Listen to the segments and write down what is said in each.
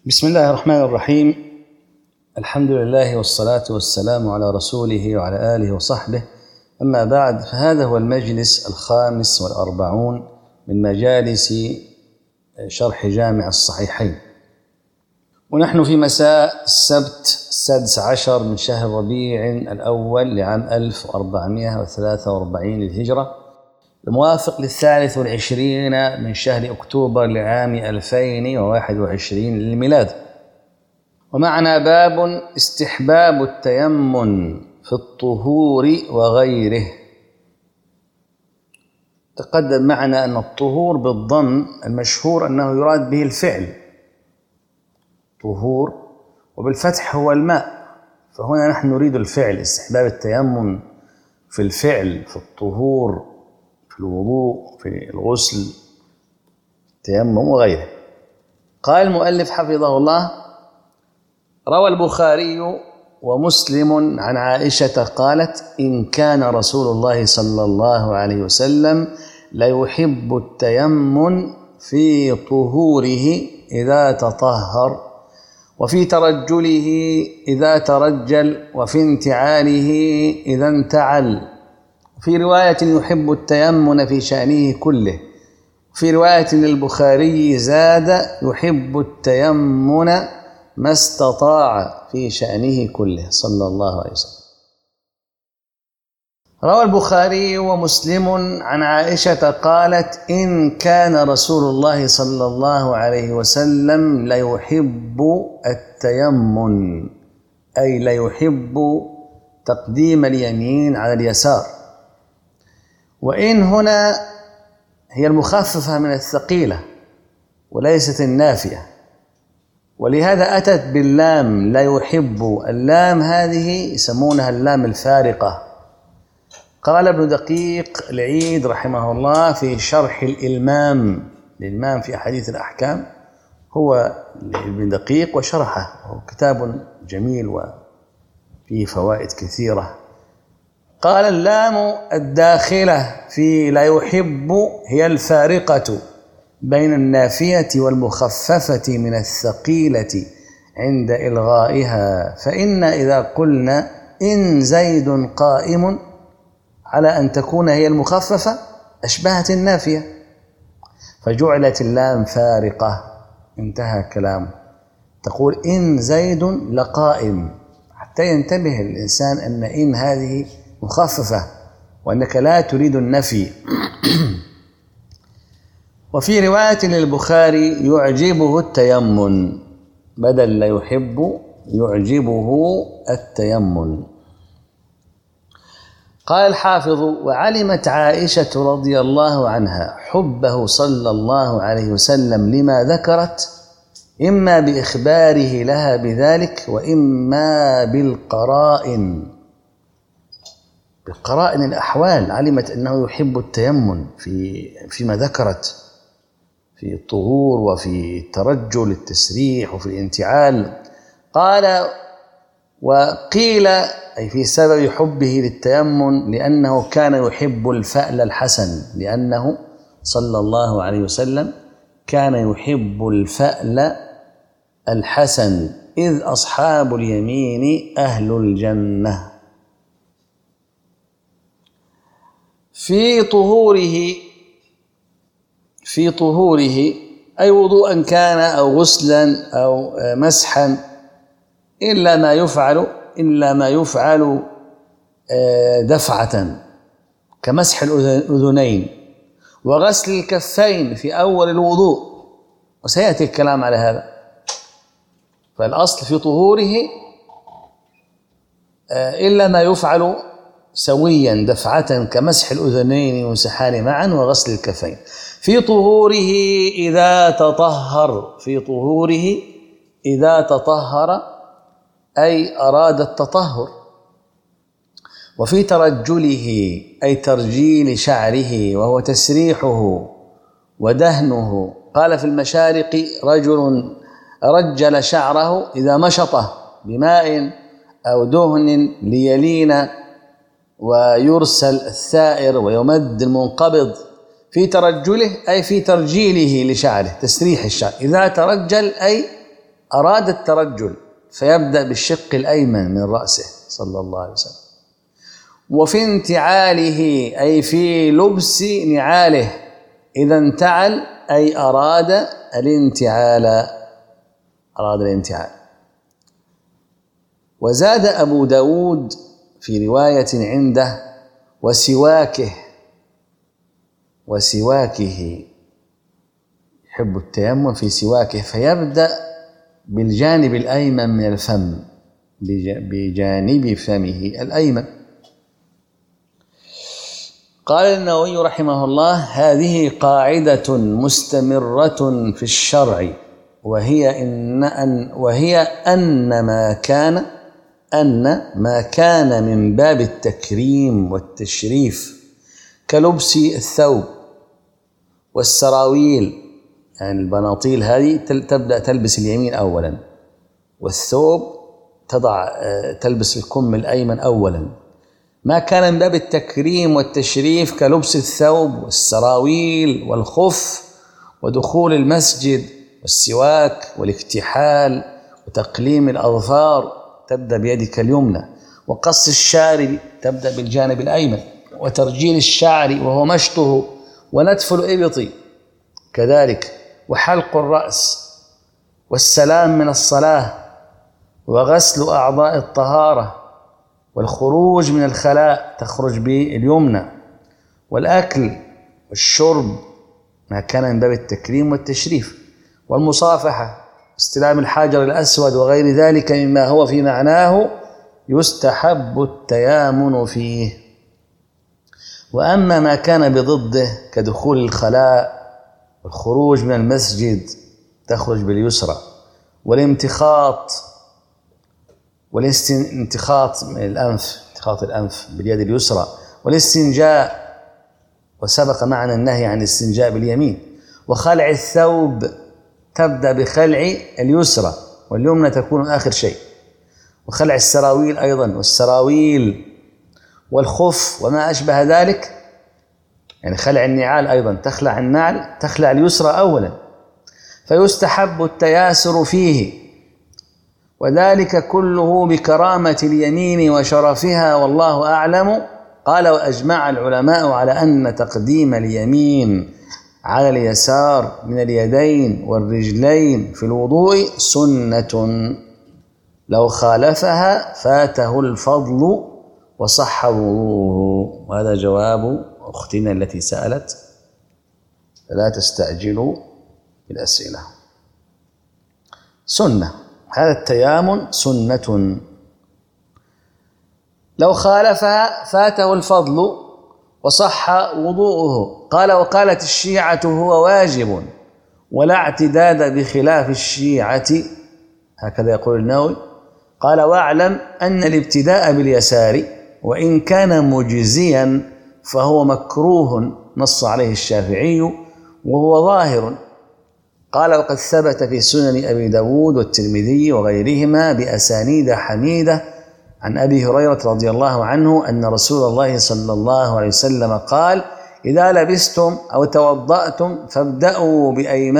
بسم الله الرحمن الرحيم. الحمد لله والصلاة والسلام على رسوله وعلى آله وصحبه، أما بعد، فهذا هو المجلس 45 من مجالس شرح جامع الصحيحين، ونحن في مساء السبت 16 من شهر ربيع الأول لعام 1443 للهجرة، الموافق 23 من شهر أكتوبر لعام 2021 للميلاد. ومعنا باب استحباب التيمم في الطهور وغيره. تقدم معنا أن الطهور بالضم المشهور أنه يراد به الفعل، طهور، وبالفتح هو الماء، فهنا نحن نريد الفعل، استحباب التيمم في الفعل، في الطهور، في الوضوء، في الغسل، التيمم وغيره. قال المؤلف حفظه الله: روى البخاري ومسلم عن عائشة قالت: إن كان رسول الله صلى الله عليه وسلم ليحب التيمم في طهوره إذا تطهر، وفي ترجله إذا ترجل، وفي انتعاله إذا انتعل. في رواية يحب التيمم في شأنه كله. في رواية للبخاري زاد: يحب التيمم ما استطاع في شأنه كله، صلى الله عليه وسلم. روى البخاري ومسلم عن عائشة قالت: إن كان رسول الله صلى الله عليه وسلم ليحب التيمم، أي ليحب تقديم اليمين على اليسار. وإن هنا هي المخففة من الثقيلة وليست النافية، ولهذا أتت باللام لا يحب. اللام هذه يسمونها اللام الفارقة. قال ابن دقيق العيد رحمه الله في شرح الإلمام في أحاديث الأحكام، هو ابن دقيق وشرحه، هو كتاب جميل وفيه فوائد كثيرة. قال: اللام الداخلة في لا يحب هي الفارقة بين النافية والمخففة من الثقيلة عند إلغائها، فإن إذا قلنا إن زيد قائم على أن تكون هي المخففة أشبهت النافية، فجعلت اللام فارقة. انتهى كلامه. تقول إن زيد لقائم، حتى ينتبه الإنسان أن إن هذه مخففة وأنك لا تريد النفي. وفي رواية للبخاري يعجبه التيمم، بدل لا يحب يعجبه التيمم. قال الحافظ: وعلمت عائشة رضي الله عنها حبه صلى الله عليه وسلم لما ذكرت، إما بإخباره لها بذلك وإما بالقرائن، بقرائن الأحوال. علمت أنه يحب التيمم فيما ذكرت، في الطهور وفي الترجل، التسريح، وفي الانتعال. قال: وقيل أي في سبب حبه للتيمم لأنه كان يحب الفأل الحسن، لأنه صلى الله عليه وسلم كان يحب الفأل الحسن، إذ أصحاب اليمين أهل الجنة. في طهوره أي وضوءا كان أو غسلا أو مسحا، إلا ما يفعل دفعة كمسح الأذنين وغسل الكفين في أول الوضوء، وسيأتي الكلام على هذا. فالأصل في طهوره إلا ما يفعل سويا دفعة كمسح الأذنين يمسحان معا وغسل الكفين. في طهوره إذا تطهر أي أراد التطهر. وفي ترجله أي ترجيل شعره وهو تسريحه ودهنه. قال في المشارق: رجل رجل شعره إذا مشطه بماء أو دهن ليلين ويرسل الثائر ويمد المنقبض. في ترجله أي في ترجيله لشعره، تسريح الشعر. إذا ترجل أي أراد الترجل فيبدأ بالشق الأيمن من رأسه صلى الله عليه وسلم. وفي انتعاله أي في لبس نعاله، إذا انتعل أي أراد الانتعال. وزاد أبو داود في رواية عنده وسواكه، يحب التيمم في سواكه، فيبدأ بالجانب الأيمن من الفم، بجانب فمه الأيمن. قال النووي رحمه الله: هذه قاعدة مستمرة في الشرع، وهي أن ما كان من باب التكريم والتشريف كلبس الثوب والسراويل، يعني البناطيل هذه تبدأ تلبس اليمين أولا، والثوب تلبس الكم الأيمن أولا. ما كان من باب التكريم والتشريف كلبس الثوب والسراويل والخف ودخول المسجد والسواك والاكتحال وتقليم الأظفار تبدأ بيدك اليمنى، وقص الشارب تبدأ بالجانب الأيمن، وترجيل الشعر وهو مشطه، ونتف الإبط كذلك، وحلق الرأس، والسلام من الصلاة، وغسل أعضاء الطهارة، والخروج من الخلاء تخرج باليمنى، والأكل والشرب ما كان من باب التكريم والتشريف، والمصافحة، استلام الحجر الأسود وغير ذلك مما هو في معناه يستحب التيامن فيه. وأما ما كان بضده كدخول الخلاء والخروج من المسجد تخرج باليسرى، والامتخاط والانتخاط من الأنف، انتخاط الأنف باليد اليسرى، والاستنجاء، وسبق معنا النهي عن الاستنجاء باليمين، وخلع الثوب تبدأ بخلع اليسرى واليمنى تكون آخر شيء، وخلع السراويل أيضا، والسراويل والخف وما أشبه ذلك، يعني خلع النعال أيضا، تخلع النعل تخلع اليسرى أولا، فيستحب التياسر فيه، وذلك كله بكرامة اليمين وشرفها والله أعلم. قال: وأجمع العلماء على أن تقديم اليمين على اليسار من اليدين والرجلين في الوضوء سنة، لو خالفها فاته الفضل وصح وضوءه. وهذا جواب أختنا التي سألت، فلا تستعجلوا بالأسئلة. سنة، هذا التيامن سنة، لو خالفها فاته الفضل وصح وضوءه. قال: وقالت الشيعة هو واجب ولا اعتداد بخلاف الشيعة، هكذا يقول النووي. قال: واعلم أن الابتداء باليسار وإن كان مجزيا فهو مكروه، نص عليه الشافعي وهو ظاهر. قال: وقد ثبت في سنن أبي داود والترمذي وغيرهما بأسانيد حميدة عن أبي هريرة رضي الله عنه أن رسول الله صلى الله عليه وسلم قال: إذا لبستم أو توضأتم فابدأوا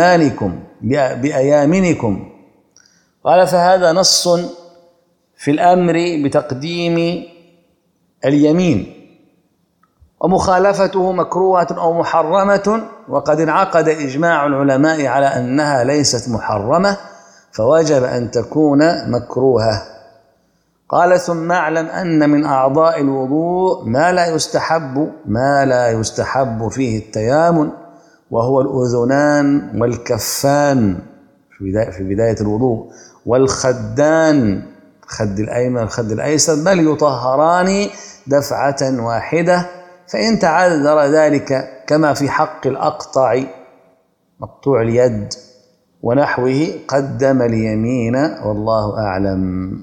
بأيامنكم. قال: فهذا نص في الأمر بتقديم اليمين، ومخالفته مكروهة أو محرمة، وقد انعقد إجماع العلماء على أنها ليست محرمة، فوجب أن تكون مكروهة. قال: ثم اعلم أن من أعضاء الوضوء ما لا يستحب فيه التيامن، وهو الأذنان والكفان في بداية الوضوء، والخدان، الخد الأيمن والخد الأيسر، بل يطهران دفعة واحدة، فإن تعذر ذلك كما في حق الأقطع مقطوع اليد ونحوه قدم اليمين والله أعلم.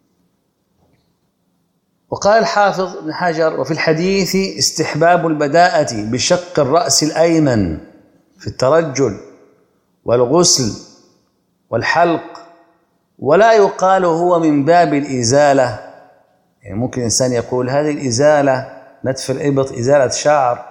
وقال الحافظ ابن حجر: وفي الحديث استحباب البداءة بشق الرأس الأيمن في الترجل والغسل والحلق، ولا يقال هو من باب الإزالة. يعني ممكن إنسان يقول هذه الإزالة نتف الإبط إزالة شعر،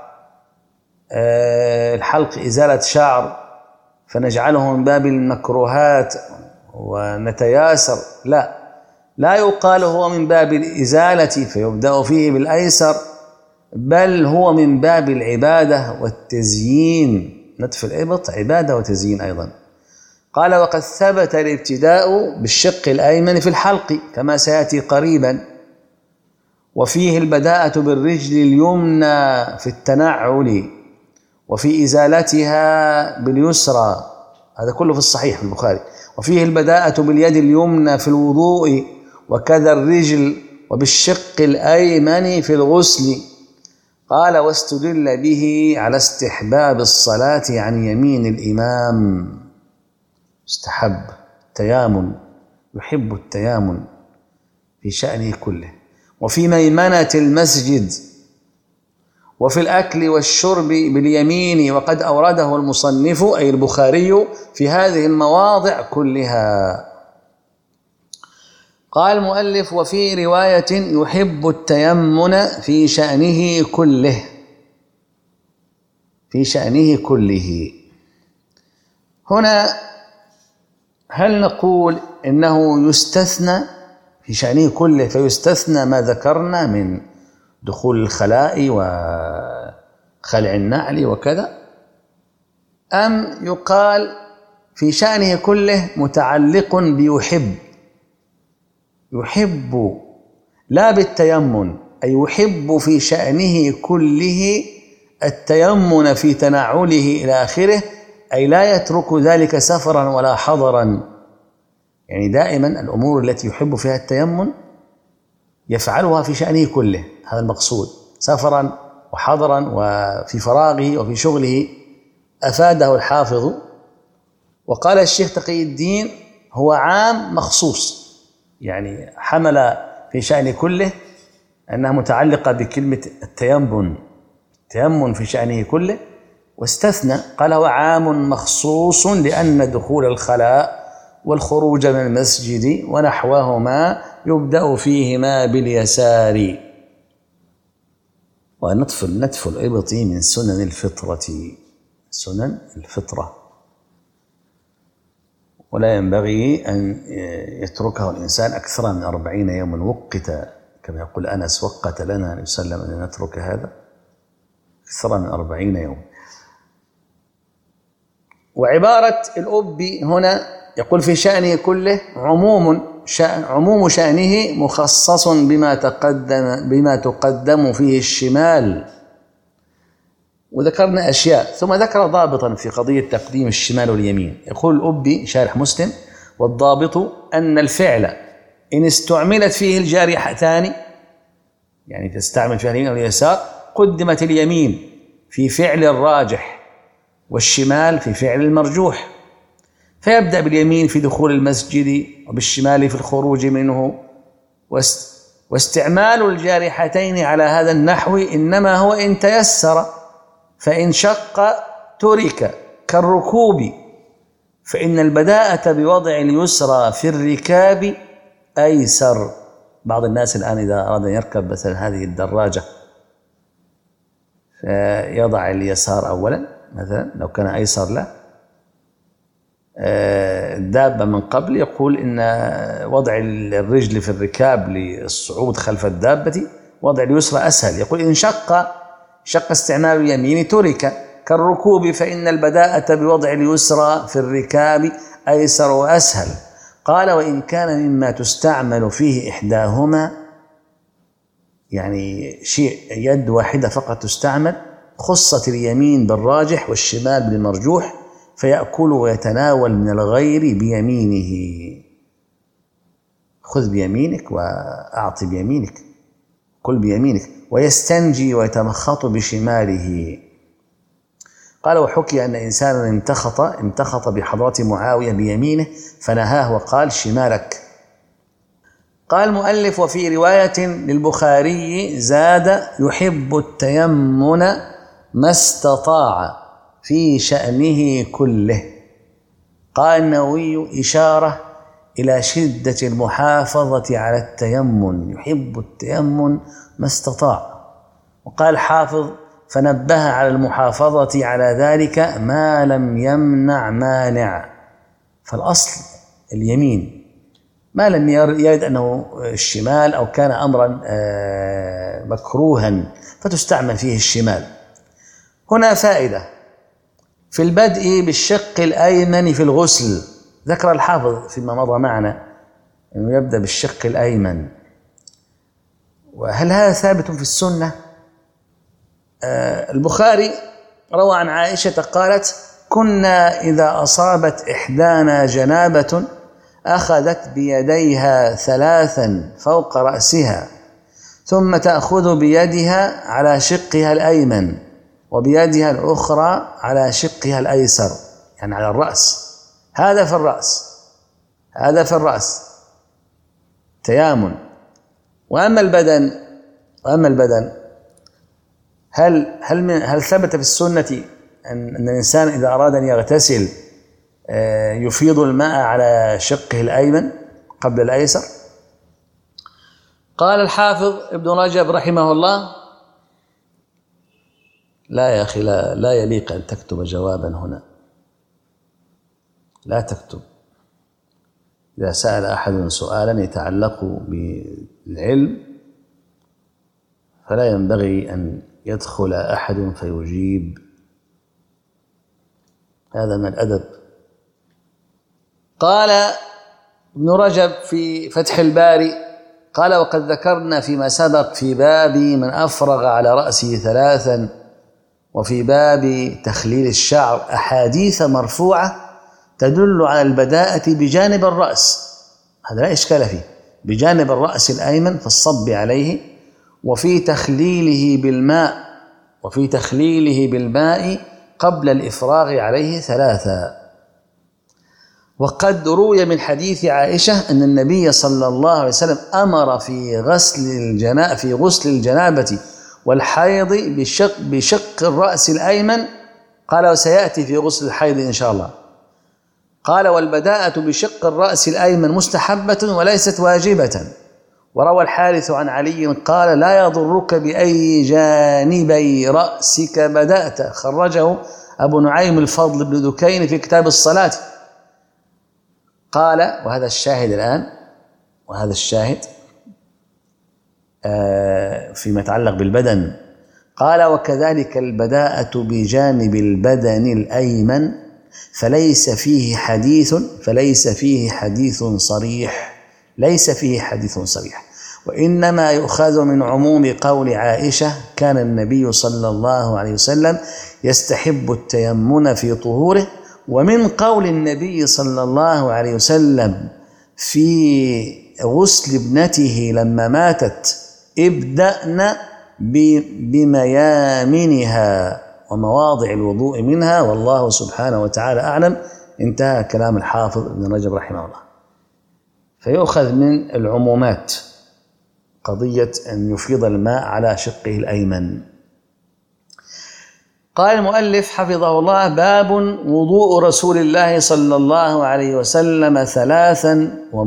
الحلق إزالة شعر، فنجعله من باب المكروهات، ونتياسر، لا يقال هو من باب الإزالة فيبدأ فيه بالأيسر، بل هو من باب العبادة والتزيين. نتف الإبط عبادة وتزيين أيضا. قال وقد ثبت الابتداء بالشق الأيمن في الحلق كما سيأتي قريبا، وفيه البداءة بالرجل اليمنى في التنعل، وفي إزالتها باليسرى، هذا كله في الصحيح في البخاري. وفيه البداءة باليد اليمنى في الوضوء وكذا الرجل، وبالشق الأيمن في الغسل. قال واستدل به على استحباب الصلاة عن يمين الإمام. استحب تيامن، يحب التيامن في شأنه كله، وفي ميمنة المسجد، وفي الأكل والشرب باليمين، وقد أورده المصنف أي البخاري في هذه المواضع كلها. قال المؤلف وفي رواية يحب التيمن في شأنه كله، في شأنه كله. هنا هل نقول إنه يستثنى في شأنه كله فيستثنى ما ذكرنا من دخول الخلاء وخلع النعل وكذا، أم يقال في شأنه كله متعلق بيحب، يحب لا بالتيمن، أي يحب في شأنه كله التيمن في تنعله إلى آخره، أي لا يترك ذلك سفرا ولا حضرا. يعني دائما الأمور التي يحب فيها التيمن يفعلها في شأنه كله، هذا المقصود، سفرا وحضرا وفي فراغه وفي شغله. أفاده الحافظ وقال الشيخ تقي الدين هو عام مخصوص، يعني حمل في شأن كله أنها متعلقة بكلمة التيمن في شأنه كله، واستثنى قال هو عام مخصوص لأن دخول الخلاء والخروج من المسجد ونحوهما يبدأ فيهما باليسار. ونتف الإبط من سنن الفطرة، سنن الفطرة، ولا ينبغي أن يتركه الإنسان أكثر من 40 يوما. وقت كما يقول أنس وقت لنا أن يسلم أن نترك هذا أكثر من 40 يوم. وعبارة الأب هنا يقول في شأنه كله عموم شأنه مخصص بما تقدم فيه الشمال. وذكرنا أشياء ثم ذكر ضابطا في قضية تقديم الشمال واليمين. يقول الأبي شارح مسلم والضابط أن الفعل إن استعملت فيه الجارحتان، يعني تستعمل فيها اليمين واليسار، قدمت اليمين في فعل الراجح والشمال في فعل المرجوح، فيبدأ باليمين في دخول المسجد وبالشمال في الخروج منه. واستعمال الجارحتين على هذا النحو إنما هو إن تيسر، فإن شق ترك كالركوب، فإن البداءة بوضع اليسرى في الركاب أيسر. بعض الناس الآن إذا أراد أن يركب مثلا هذه الدراجة فيضع اليسار أولا، مثلا لو كان أيسر له. الدابة من قبل يقول إن وضع الرجل في الركاب للصعود خلف الدابة وضع اليسرى أسهل. يقول إن شق استعمال اليمين ترك كالركوب، فإن البداءة بوضع اليسرى في الركاب أيسر وأسهل. قال وإن كان مما تستعمل فيه إحداهما، يعني شيء يد واحدة فقط تستعمل، خصت اليمين بالراجح والشمال بالمرجوح، فيأكل ويتناول من الغير بيمينه. خذ بيمينك وأعطي بيمينك، كل بيمينك، ويستنجي ويتمخط بشماله. قال وحكي أن إنسانا امتخط بحضرة معاوية بيمينه فنهاه وقال شمالك. قال المؤلف وفي رواية للبخاري زاد يحب التيمن ما استطاع في شأنه كله. قال النووي إشارة إلى شدة المحافظة على التيمن، يحب التيمن ما استطاع. وقال حافظ فنبه على المحافظة على ذلك ما لم يمنع مانع. فالأصل اليمين، ما لم يرد أنه الشمال أو كان أمرا مكروها فتستعمل فيه الشمال. هنا فائدة في البدء بالشق الأيمن في الغسل، ذكر الحافظ فيما مضى معنا أنه يبدأ بالشق الأيمن، وهل هذا ثابت في السنة؟ البخاري روى عن عائشة قالت: كنا إذا أصابت إحدانا جنابة أخذت بيديها 3 فوق رأسها، ثم تأخذ بيدها على شقها الأيمن وبيدها الأخرى على شقها الأيسر، يعني على الرأس. هذا في الرأس تيامن. وأما البدن هل ثبت في السنة أن الإنسان إذا أراد أن يغتسل يفيض الماء على شقه الأيمن قبل الأيسر؟ قال الحافظ ابن رجب رحمه الله: لا يا أخي، لا يليق أن تكتب جوابا هنا، لا تكتب. إذا سأل أحد سؤالا يتعلق بالعلم فلا ينبغي أن يدخل أحد فيجيب، هذا من الأدب. قال ابن رجب في فتح الباري قال: وقد ذكرنا فيما سبق في باب من أفرغ على رأسه 3 وفي باب تخليل الشعر أحاديث مرفوعة تدل على البداءة بجانب الرأس، هذا لا إشكال فيه، بجانب الرأس الأيمن في الصب عليه، وفي تخليله بالماء قبل الإفراغ عليه 3. وقد روي من حديث عائشة أن النبي صلى الله عليه وسلم أمر في غسل الجنابة والحيض بشق الرأس الأيمن، قال: وسيأتي في غسل الحيض إن شاء الله. قال: والبداءة بشق الرأس الأيمن مستحبة وليست واجبة. وروى الحارث عن علي قال: لا يضرك بأي جانبي رأسك بدأت، خرجه أبو نعيم الفضل بن دكين في كتاب الصلاة. قال: وهذا الشاهد الآن، وهذا الشاهد فيما يتعلق بالبدن. قال: وكذلك البداءة بجانب البدن الأيمن فليس فيه حديث صريح، وإنما يؤخذ من عموم قول عائشة: كان النبي صلى الله عليه وسلم يستحب التيمم في طهوره، ومن قول النبي صلى الله عليه وسلم في غسل ابنته لما ماتت: ابدأن بميامنها ومواضع الوضوء منها، والله سبحانه وتعالى أعلم. انتهى كلام الحافظ ابن رجب رحمه الله. فيؤخذ من العمومات قضية أن يفيض الماء على شقه الأيمن. قال المؤلف حفظه الله: باب وضوء رسول الله صلى الله عليه وسلم 3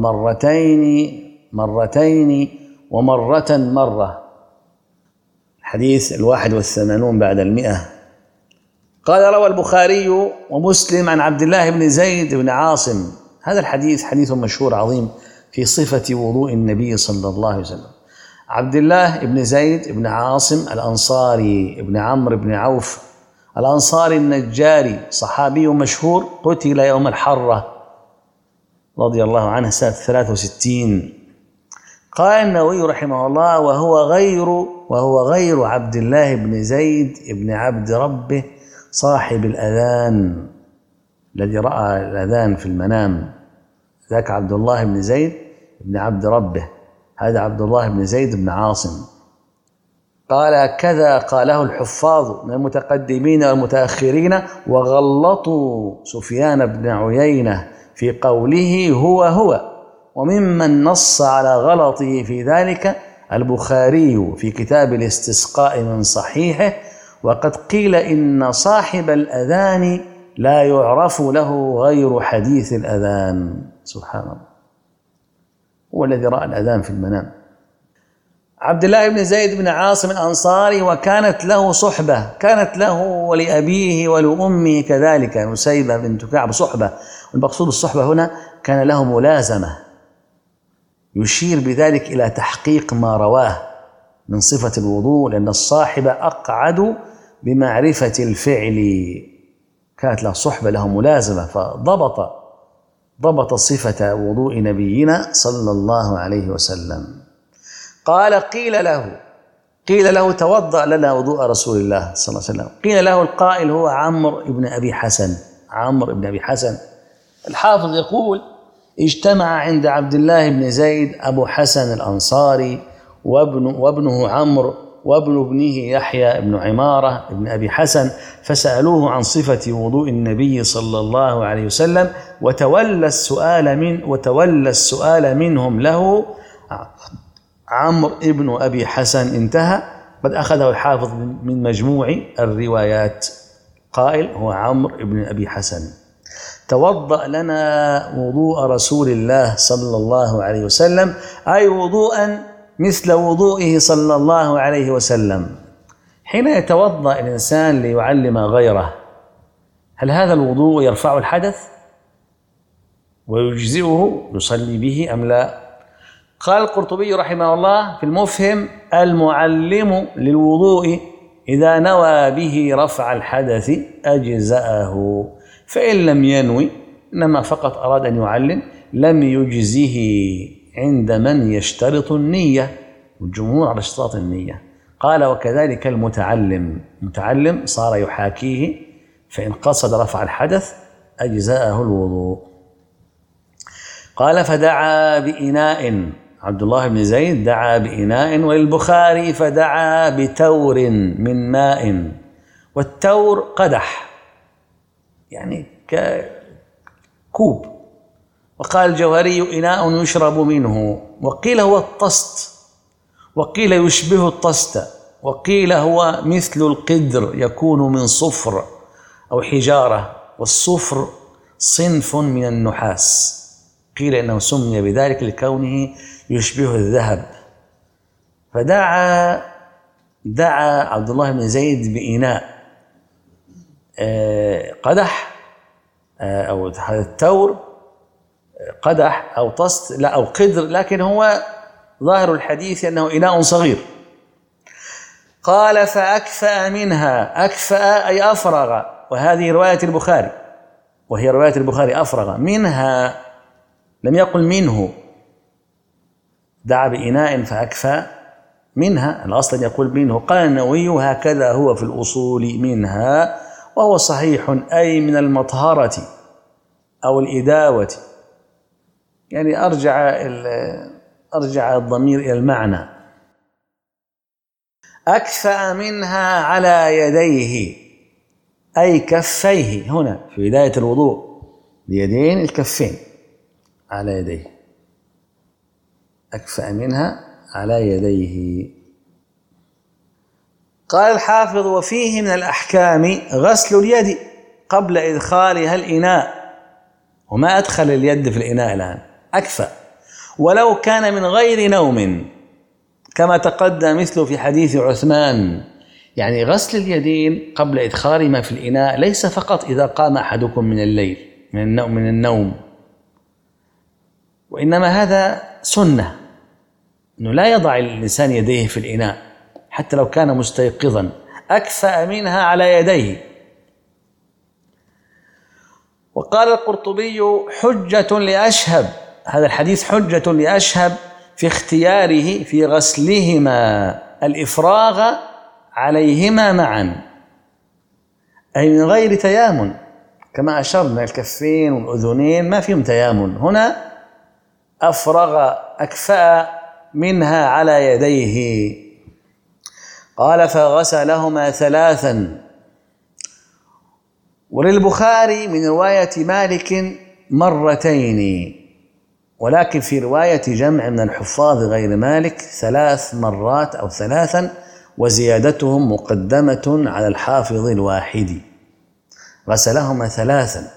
ومرتين مرة. الحديث 81 بعد 100. قال: روى البخاري ومسلم عن عبد الله بن زيد بن عاصم. هذا الحديث حديث مشهور عظيم في صفة وضوء النبي صلى الله عليه وسلم. عبد الله بن زيد بن عاصم الأنصاري ابن عمرو بن عوف الأنصاري النجاري، صحابي مشهور، قتل يوم الحرة رضي الله عنه سنة 63. قال النووي رحمه الله: وهو غير عبد الله بن زيد بن عبد ربه صاحب الأذان الذي رأى الأذان في المنام، ذاك عبد الله بن زيد بن عبد ربه، هذا عبد الله بن زيد بن عاصم. قال: كذا قاله الحفاظ من المتقدمين والمتأخرين، وغلطوا سفيان بن عيينة في قوله هو. وممن نص على غلطه في ذلك البخاري في كتاب الاستسقاء من صحيحه. وقد قيل إن صاحب الأذان لا يعرف له غير حديث الأذان. سبحان الله، هو الذي رأى الأذان في المنام. عبد الله بن زيد بن عاصم الأنصاري، وكانت له صحبة، كانت له ولأبيه ولأمه كذلك نسيبة بنت كعب صحبة، المقصود الصحبة هنا كان له ملازمة، يشير بذلك إلى تحقيق ما رواه من صفة الوضوء، لأن الصاحب أقعد بمعرفة الفعل، كانت له صحبة له ملازمة، فضبط صفة وضوء نبينا صلى الله عليه وسلم. قال قيل له توضأ لنا وضوء رسول الله صلى الله عليه وسلم. قيل له، القائل هو عمرو بن أبي حسن. الحافظ يقول: اجتمع عند عبد الله بن زيد أبو حسن الأنصاري وابنه عمرو وابن ابنه يحيى بن عمارة بن أبي حسن، فسألوه عن صفة وضوء النبي صلى الله عليه وسلم، وتولى السؤال منهم له عمرو ابن أبي حسن. انتهى. قد أخذه الحافظ من مجموع الروايات. قائل هو عمرو ابن أبي حسن. توضأ لنا وضوء رسول الله صلى الله عليه وسلم، أي وضوءا مثل وضوئه صلى الله عليه وسلم. حين يتوضأ الإنسان ليعلم غيره، هل هذا الوضوء يرفع الحدث ويجزئه يصلي به أم لا؟ قال القرطبي رحمه الله في المفهم: المعلم للوضوء إذا نوى به رفع الحدث أجزأه، فإن لم ينوي إنما فقط أراد أن يعلم لم يجزه عند من يشترط النية، والجمهور على اشتراط النية. قال: وكذلك المتعلم صار يحاكيه، فإن قصد رفع الحدث أجزأه الوضوء. قال: فدعا بإناء، عبد الله بن زيد دعا بإناء، وللبخاري فدعا بتور من ماء، والتور قدح يعني كوب. وقال الجوهري: إناء يشرب منه، وقيل هو الطست، وقيل يشبه الطست، وقيل هو مثل القدر يكون من صفر أو حجارة، والصفر صنف من النحاس، قيل إنه سمي بذلك لكونه يشبه الذهب. فدعا عبد الله بن زيد بإناء قدح أو التور قدح أو طست لا أو قدر، لكن هو ظاهر الحديث أنه إناء صغير. قال: فأكفأ منها، أكفأ أي أفرغ، وهذه رواية البخاري، وهي رواية البخاري أفرغ منها، لم يقل منه. دعا بإناء فأكفأ منها، الأصل يقول منه. قال النووي: هكذا هو في الأصول منها، وهو صحيح، أي من المطهرة أو الإداوة، يعني أرجع الضمير إلى المعنى. أكفأ منها على يديه، أي كفيه، هنا في بداية الوضوء اليدين الكفين على يديه، أكفأ منها على يديه. قال الحافظ: وفيه من الأحكام غسل اليد قبل إدخالها الإناء، وما أدخل اليد في الإناء الآن، أكفأ، ولو كان من غير نوم، كما تقدم مثله في حديث عثمان. يعني غسل اليدين قبل إدخالهما في الإناء ليس فقط إذا قام أحدكم من الليل من النوم، وإنما هذا سنة، أنه لا يضع الإنسان يديه في الإناء حتى لو كان مستيقظا. أكفأ منها على يديه. وقال القرطبي: حجة لأشهب، هذا الحديث حجة لأشهب في اختياره في غسلهما الإفراغ عليهما معا، أي من غير تيامن، كما أشرنا الكفين والأذنين ما فيهم تيامن، هنا أفرغ أكفأ منها على يديه. قال: فغسلهما ثلاثا. وللبخاري من رواية مالك مرتين، ولكن في رواية جمع من الحفاظ غير مالك 3 مرات أو 3، وزيادتهم مقدمة على الحافظ الواحد. غسلهما 3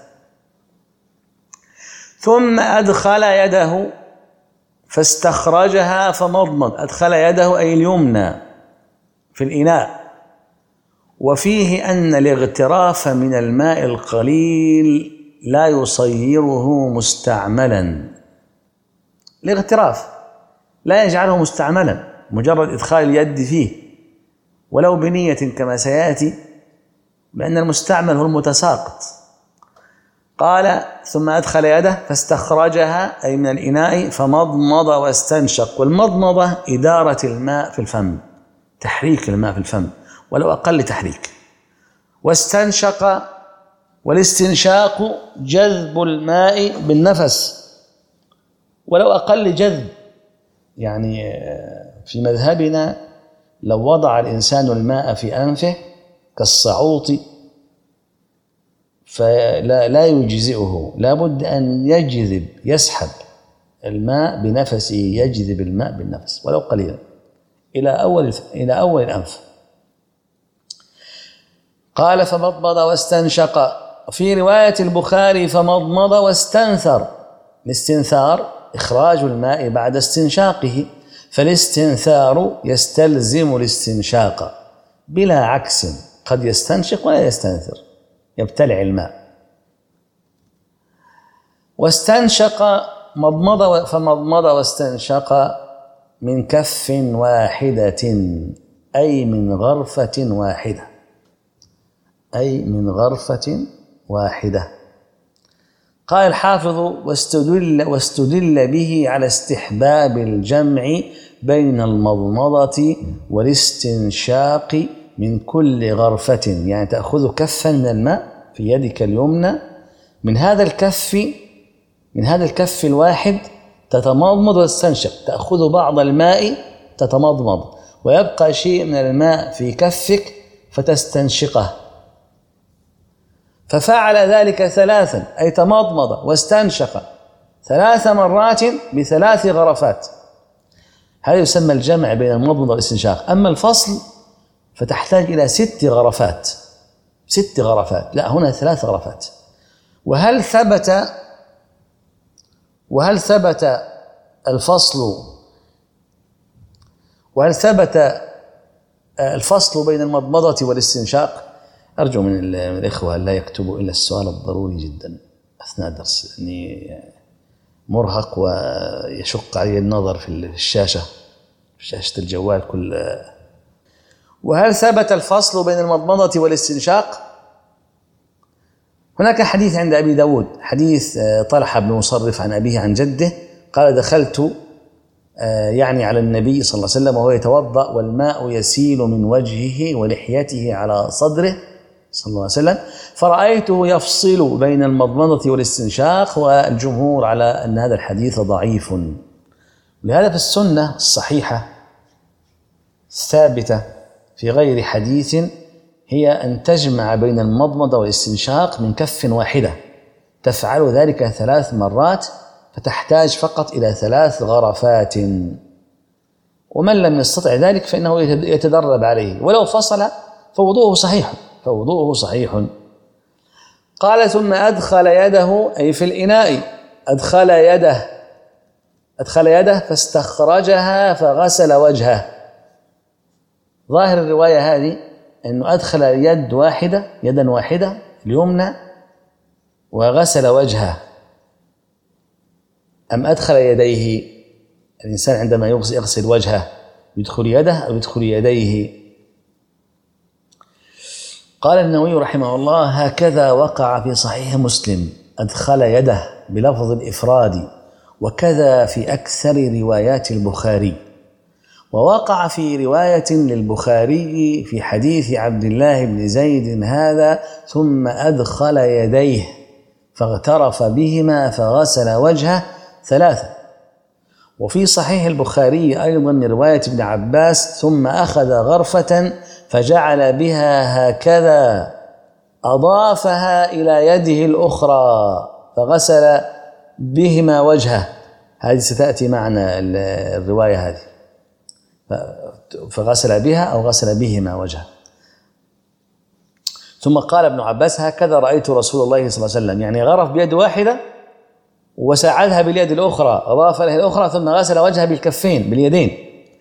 ثم أدخل يده فاستخرجها فمضمض. أدخل يده أي اليمنى في الإناء، وفيه أن الاغتراف من الماء القليل لا يصيره مستعملا، الاغتراف لا يجعله مستعملا، مجرد إدخال اليد فيه ولو بنية كما سيأتي، لأن المستعمل هو المتساقط. قال ثم أدخل يده فاستخرجها أي من الإناء فمضمض واستنشق. والمضمضة إدارة الماء في الفم، تحريك الماء في الفم ولو أقل تحريك. واستنشق، والاستنشاق جذب الماء بالنفس ولو أقل جذب. يعني في مذهبنا لو وضع الإنسان الماء في أنفه كالصعوط فلا يجزئه، لابد أن يجذب، يسحب الماء بنفسه، يجذب الماء بالنفس ولو قليلا إلى أول الأنف. قال فمضمض واستنشق. في رواية البخاري فمضمض واستنثر. الاستنثار إخراج الماء بعد استنشاقه، فالاستنثار يستلزم الاستنشاق بلا عكس، قد يستنشق ولا يستنثر، يبتلع الماء. واستنشق مضمض فمضمض واستنشق من كف واحدة أي من غرفة واحدة، أي من غرفة واحدة. قال الحافظ واستدل به على استحباب الجمع بين المضمضة والاستنشاق من كل غرفة، يعني تأخذ كفا من الماء في يدك اليمنى، من هذا الكف الواحد تتمضمض وتستنشق، تأخذ بعض الماء تتمضمض ويبقى شيء من الماء في كفك فتستنشقه. ففعل ذلك ثلاثا، أي تمضمض واستنشق 3 مرات ب3 غرفات. هذا يسمى الجمع بين المضمضة والاستنشاق. أما الفصل فتحتاج إلى 6 غرفات، 6 غرفات، لا هنا 3 غرفات. وهل ثبت الفصل بين المضمضة والاستنشاق؟ أرجو من الإخوة لا يكتبوا إلا السؤال الضروري جدا أثناء الدرس، لأني مرهق ويشق علي النظر في الشاشة، شاشة الجوال كل. وهل ثبت الفصل بين المضمضة والاستنشاق؟ هناك حديث عند أبي داود، حديث طلحة بن مصرف عن أبيه عن جده قال دخلت يعني على النبي صلى الله عليه وسلم وهو يتوضأ والماء يسيل من وجهه ولحيته على صدره صلى الله عليه وسلم، فرأيته يفصل بين المضمضة والاستنشاق، والجمهور على أن هذا الحديث ضعيف. لهذا في السنة الصحيحة الثابتة في غير حديث هي أن تجمع بين المضمضة والاستنشاق من كف واحدة، تفعل ذلك 3 مرات فتحتاج فقط إلى 3 غرفات. ومن لم يستطع ذلك فإنه يتدرب عليه، ولو فصل فوضوءه صحيح. قال ثم أدخل يده، أي في الإناء أدخل يده فاستخرجها فغسل وجهه. ظاهر الرواية هذه أنه أدخل يدا واحدة اليمنى وغسل وجهه، أم أدخل يديه؟ الإنسان عندما يغسل وجهه يدخل يده أو يدخل يديه؟ قال النووي رحمه الله هكذا وقع في صحيح مسلم، أدخل يده بلفظ الإفراد، وكذا في أكثر روايات البخاري. ووقع في رواية للبخاري في حديث عبد الله بن زيد هذا ثم أدخل يديه فاغترف بهما فغسل وجهه 3. وفي صحيح البخاري أيضا من رواية ابن عباس ثم أخذ غرفة فجعل بها هكذا، أضافها إلى يده الأخرى فغسل بهما وجهه. هذه ستأتي معنا الرواية هذه، فغسل بها أو غسل بهما وجهه. ثم قال ابن عباس هكذا رأيت رسول الله صلى الله عليه وسلم، يعني غرف بيد واحدة وساعدها باليد الأخرى، أضاف لها الأخرى ثم غسل وجهه بالكفين باليدين.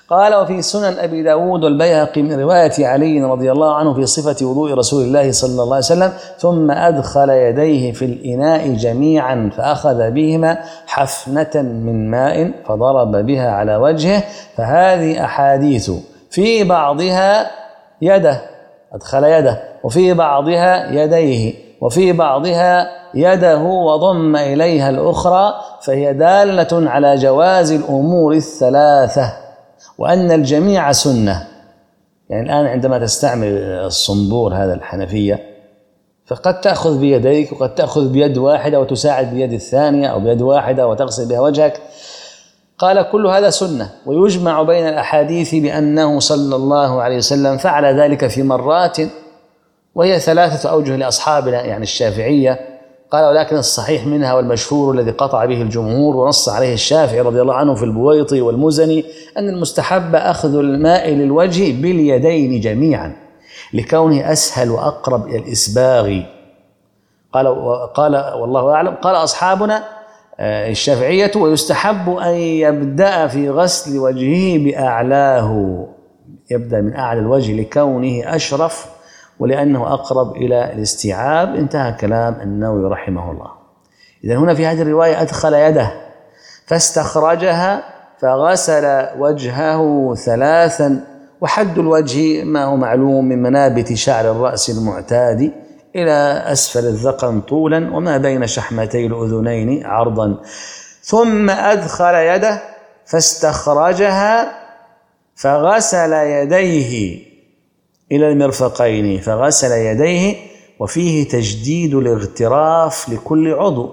قال: وفي سنن أبي داود والبيهقي من رواية علي رضي الله عنه في صفة وضوء رسول الله صلى الله عليه وسلم: ثم أدخل يديه في الإناء جميعا فأخذ بهما حفنة من ماء فضرب بها على وجهه. فهذه أحاديث في بعضها يده، أدخل يده، وفي بعضها يديه، وفي بعضها يده وضم إليها الأخرى، فهي دالة على جواز الأمور الثلاثة وأن الجميع سنة. يعني الآن عندما تستعمل الصنبور هذا الحنفية فقد تأخذ بيديك وقد تأخذ بيد واحدة وتساعد بيد الثانية، أو بيد واحدة وتغسل بها وجهك. قال: كل هذا سنة، ويجمع بين الأحاديث بأنه صلى الله عليه وسلم فعل ذلك في مرات، وهي 3 أوجه لأصحابنا يعني الشافعية. قال: ولكن الصحيح منها والمشهور الذي قطع به الجمهور ونص عليه الشافعي رضي الله عنه في البويطي والمزني أن المستحب أخذ الماء للوجه باليدين جميعا لكونه أسهل وأقرب إلى الإسباغ. قال والله أعلم. قال أصحابنا الشافعية: ويستحب أن يبدأ في غسل وجهه بأعلاه، يبدأ من أعلى الوجه لكونه أشرف ولأنه أقرب إلى الاستيعاب. انتهى كلام النووي رحمه الله. إذن هنا في هذه الرواية أدخل يده فاستخرجها فغسل وجهه 3، وحد الوجه ما هو معلوم من منابت شعر الرأس المعتاد إلى أسفل الذقن طولا وما بين شحمتي الأذنين عرضا. ثم أدخل يده فاستخرجها فغسل يديه إلى المرفقين، فغسل يديه، وفيه تجديد الاغتراف لكل عضو،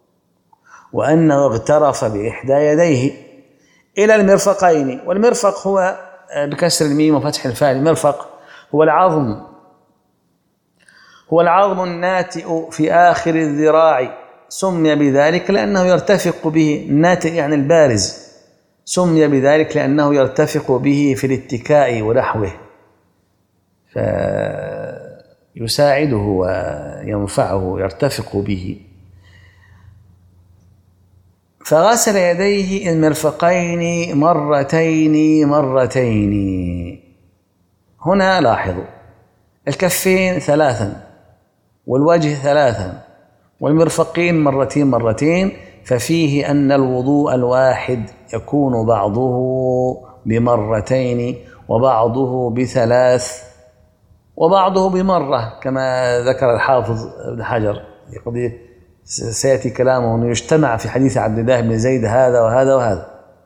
وأنه اغترف بإحدى يديه إلى المرفقين. والمرفق هو بكسر الميم وفتح الفاء، المرفق هو العظم الناتئ في آخر الذراع، سمي بذلك لأنه يرتفق به، الناتئ يعني البارز، سمي بذلك لأنه يرتفق به في الاتكاء ونحوه، فيساعده وينفعه، يرتفق به. فغسل يديه المرفقين مرتين. هنا لاحظوا الكفين 3، والوجه 3، والمرفقين مرتين، ففيه أن الوضوء الواحد يكون بعضه ب2 وبعضه ب3 وبعضه ب1 كما ذكر الحافظ ابن حجر. سيأتي كلامه أنه يجتمع في حديث عبد الله بن زيد هذا وهذا وهذا.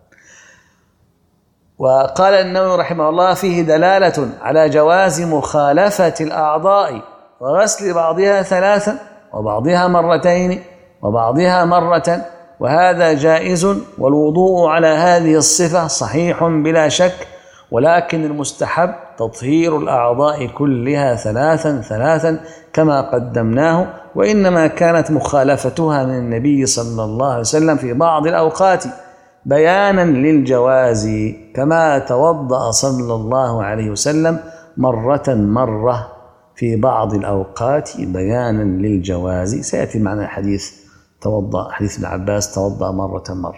وقال النووي رحمه الله: فيه دلالة على جواز مخالفة الأعضاء وغسل بعضها 3 وبعضها 2 وبعضها 1، وهذا جائز، والوضوء على هذه الصفة صحيح بلا شك، ولكن المستحب تطهير الأعضاء كلها 3 كما قدمناه، وإنما كانت مخالفتها من النبي صلى الله عليه وسلم في بعض الأوقات بيانا للجواز، كما توضأ صلى الله عليه وسلم مرة في بعض الأوقات بيانا للجواز. سيأتي معنا حديث ابن عباس توضأ مرة.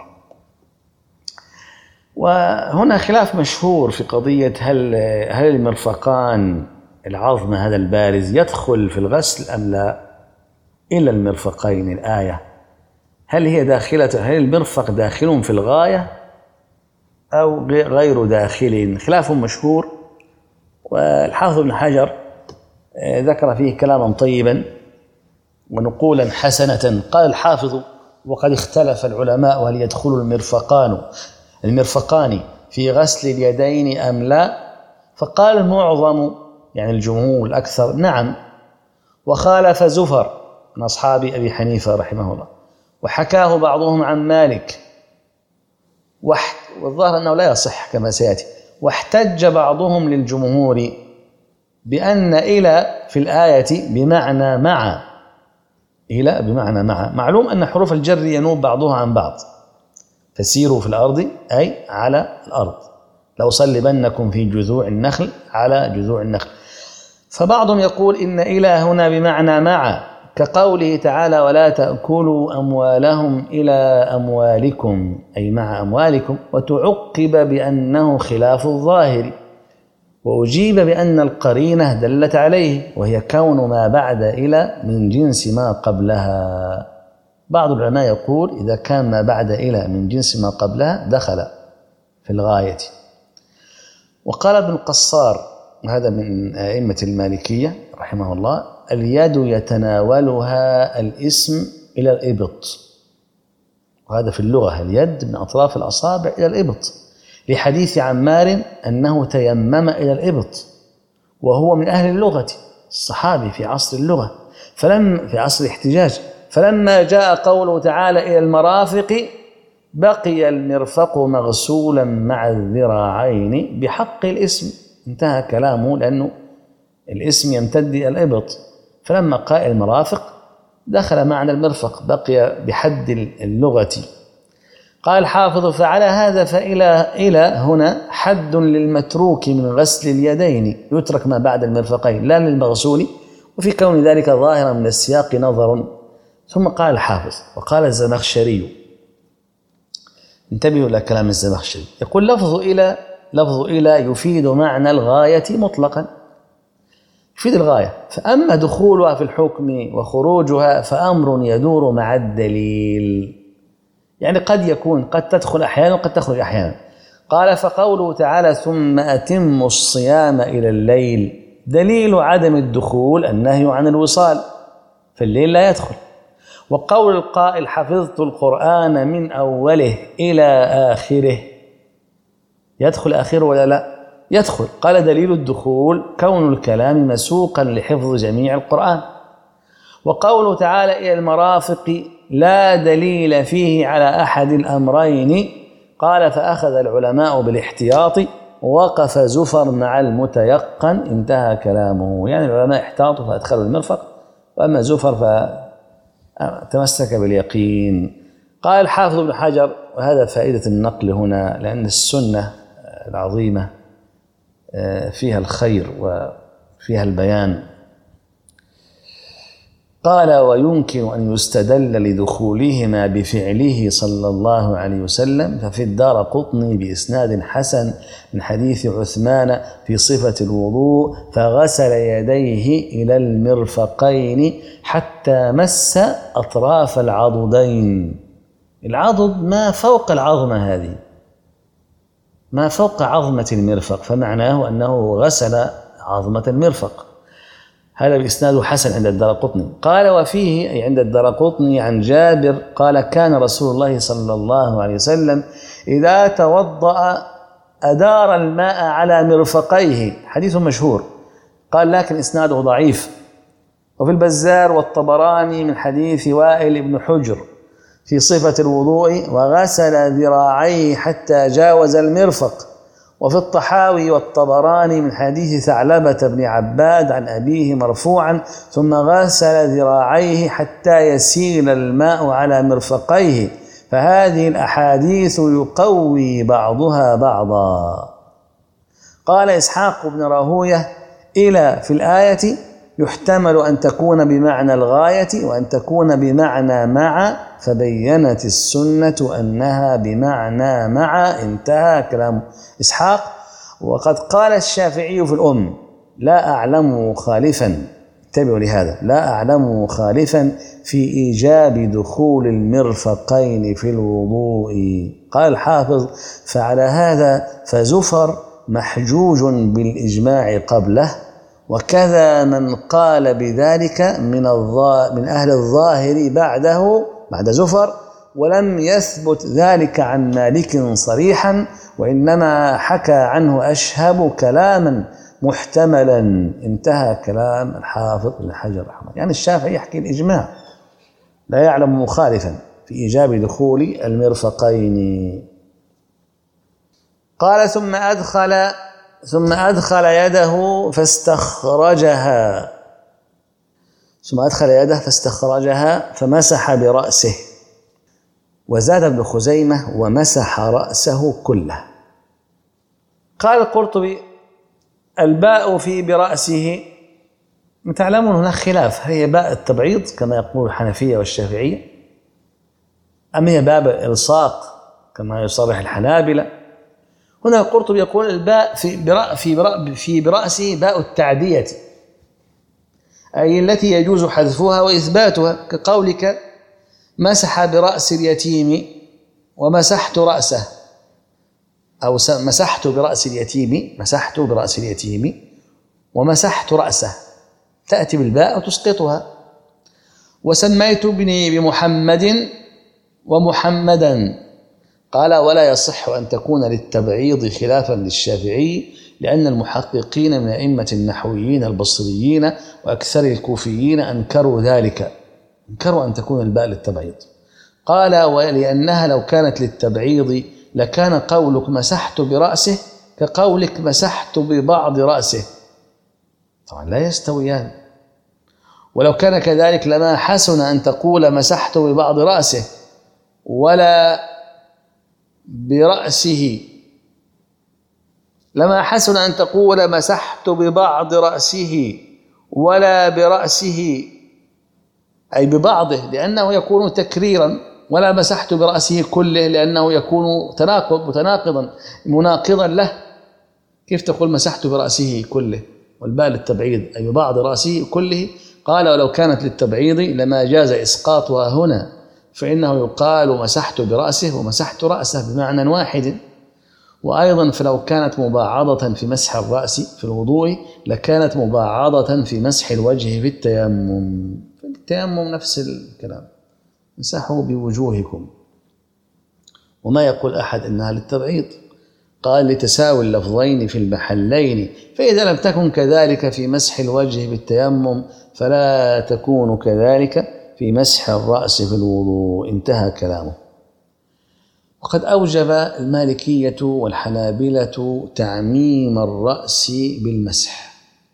وهنا خلاف مشهور في قضية هل المرفقان، العظم هذا البارز، يدخل في الغسل أم لا؟ إلا المرفقين الآية، هل هي داخلة، هل المرفق داخل في الغاية أو غير داخل؟ خلاف مشهور، والحافظ ابن حجر ذكر فيه كلاما طيبا ونقولا حسنة. قال الحافظ: وقد اختلف العلماء هل يدخل المرفقان في غسل اليدين أم لا؟ فقال المعظم يعني الجمهور الأكثر نعم، وخالف زفر من أصحاب أبي حنيفة رحمه الله، وحكاه بعضهم عن مالك، والظاهر أنه لا يصح كما سيأتي. واحتج بعضهم للجمهور بأن إلى في الآية بمعنى مع، إلى بمعنى مع. معلوم أن حروف الجر ينوب بعضها عن بعض، فسيروا في الأرض أي على الأرض، لأصلبنكم في جذوع النخل، على جذوع النخل. فبعضهم يقول إن إلى هنا بمعنى مع، كقوله تعالى ولا تأكلوا أموالهم إلى أموالكم أي مع أموالكم، وتعقب بأنه خلاف الظاهر، وأجيب بأن القرينة دلت عليه وهي كون ما بعد إلى من جنس ما قبلها. بعض العلماء يقول إذا كان ما بعد إلى من جنس ما قبلها دخل في الغاية. وقال ابن القصار وهذا من أئمة المالكية رحمه الله اليد يتناولها الاسم إلى الإبط، وهذا في اللغة اليد من أطراف الأصابع إلى الإبط، لحديث عمار أنه تيمم إلى الإبط، وهو من أهل اللغة الصحابي في عصر اللغة في عصر الاحتجاج. فلما جاء قوله تعالى إلى المرافق بقي المرفق مغسولا مع الذراعين بحق الاسم، انتهى كلامه لأنه الاسم يمتد إلى الإبط، فلما قال المرافق دخل معنى المرفق بقي بحد اللغة. قال الحافظ فعلى هذا فإلى هنا حد للمتروك من غسل اليدين، يترك ما بعد المرفقين لا للمغسول، وفي كون ذلك ظاهرا من السياق نظر. ثم قال الحافظ وقال الزمخشري، انتبهوا إلى كلام الزمخشري، يقول لفظ إلى يفيد معنى الغاية مطلقا، يفيد الغاية، فأما دخولها في الحكم وخروجها فأمر يدور مع الدليل، يعني قد تدخل أحيانا وقد تخرج أحيانا. قال فقوله تعالى ثم أتموا الصيام إلى الليل دليل عدم الدخول النهي عن الوصال، فالليل لا يدخل. وقول القائل حفظت القرآن من أوله إلى آخره يدخل آخره ولا لا؟ يدخل. قال دليل الدخول كون الكلام مسوقا لحفظ جميع القرآن. وقوله تعالى إلى المرافق لا دليل فيه على أحد الأمرين، قال فأخذ العلماء بالاحتياط ووقف زفر مع المتيقن، انتهى كلامه. يعني العلماء احتاطوا فأدخلوا المرفق، وأما زفر فتمسك باليقين. قال الحافظ ابن حجر وهذا فائدة النقل هنا لأن السنة العظيمة فيها الخير وفيها البيان. قال ويمكن أن يستدل لدخولهما بفعله صلى الله عليه وسلم، ففي الدارقطني بإسناد حسن من حديث عثمان في صفة الوضوء فغسل يديه إلى المرفقين حتى مس أطراف العضدين. العضد ما فوق العظمة، هذه ما فوق عظمة المرفق، فمعناه أنه غسل عظمة المرفق. هذا بإسناد حسن عند الدارقطني. قال وفيه أي عند الدارقطني عن جابر قال كان رسول الله صلى الله عليه وسلم إذا توضأ أدار الماء على مرفقيه، حديث مشهور. قال لكن إسناده ضعيف. وفي البزار والطبراني من حديث وائل بن حجر في صفة الوضوء وغسل ذراعيه حتى جاوز المرفق. وفي الطحاوي والطبراني من حديث ثعلبة بن عباد عن أبيه مرفوعا ثم غسل ذراعيه حتى يسيل الماء على مرفقيه. فهذه الأحاديث يقوي بعضها بعضا. قال إسحاق بن راهوية إلى في الآية يحتمل أن تكون بمعنى الغاية وأن تكون بمعنى مع، فبينت السنة أنها بمعنى مع، انتهى كلام إسحاق. وقد قال الشافعي في الأم لا أعلم مخالفا، انتبهوا لهذا، لا أعلم مخالفا في إيجاب دخول المرفقين في الوضوء. قال الحافظ فعلى هذا فزفر محجوج بالإجماع قبله، وكذا من قال بذلك من أهل الظاهر بعد زفر، ولم يثبت ذلك عن مالك صريحا، وإنما حكى عنه أشهب كلاما محتملا، انتهى كلام الحافظ بن حجر رحمه الله. يعني الشافعي يحكي الإجماع لا يعلم مخالفا في إيجاب دخول المرفقين. قال ثم أدخل يده فاستخرجها، فمسح برأسه. وزاد ابن خزيمة ومسح رأسه كله. قال القرطبي الباء في برأسه تعلمون هناك خلاف، هل هي باء التبعيض كما يقول الحنفية والشافعية، أم هي باب الإلصاق كما يصرح الحنابلة؟ هنا القرطبي يقول الباء في برأسه باء التعدية، أي التي يجوز حذفها وإثباتها، كقولك مسح برأس اليتيم ومسحت رأسه، أو مسحت برأس اليتيم ومسحت رأسه، تأتي بالباء وتسقطها. وسميت ابني بمحمد ومحمدا، قال ولا يصح أن تكون للتبعيض خلافا للشافعي، لأن المحققين من أئمة النحويين البصريين وأكثر الكوفيين أنكروا ذلك، أنكروا أن تكون الباء للتبعيض. قال ولأنها لو كانت للتبعيض لكان قولك مسحت برأسه كقولك مسحت ببعض رأسه، طبعا لا يستويان. ولو كان كذلك لما حسن أن تقول مسحت ببعض رأسه ولا برأسه، لما حسن أن تقول مسحت ببعض رأسه ولا برأسه، أي ببعضه لأنه يكون تكريرا، ولا مسحت برأسه كله لأنه يكون مناقضا له. كيف تقول مسحت برأسه كله والباء للتبعيض أي ببعض رأسه كله؟ قال ولو كانت للتبعيض لما جاز إسقاطها هنا، فإنه يقال مسحت برأسه ومسحت رأسه بمعنى واحد. وأيضا فلو كانت مباعضة في مسح الرأس في الوضوء لكانت مباعضة في مسح الوجه في التيمم. في التيمم نفس الكلام، مسحوا بوجوهكم، وما يقول أحد إنها للتبعيض، قال لتساوي اللفظين في المحلين، فإذا لم تكن كذلك في مسح الوجه بالتيمم فلا تكون كذلك في مسح الرأس في الوضوء. انتهى كلامه. وقد أوجب المالكية والحنابلة تعميم الرأس بالمسح.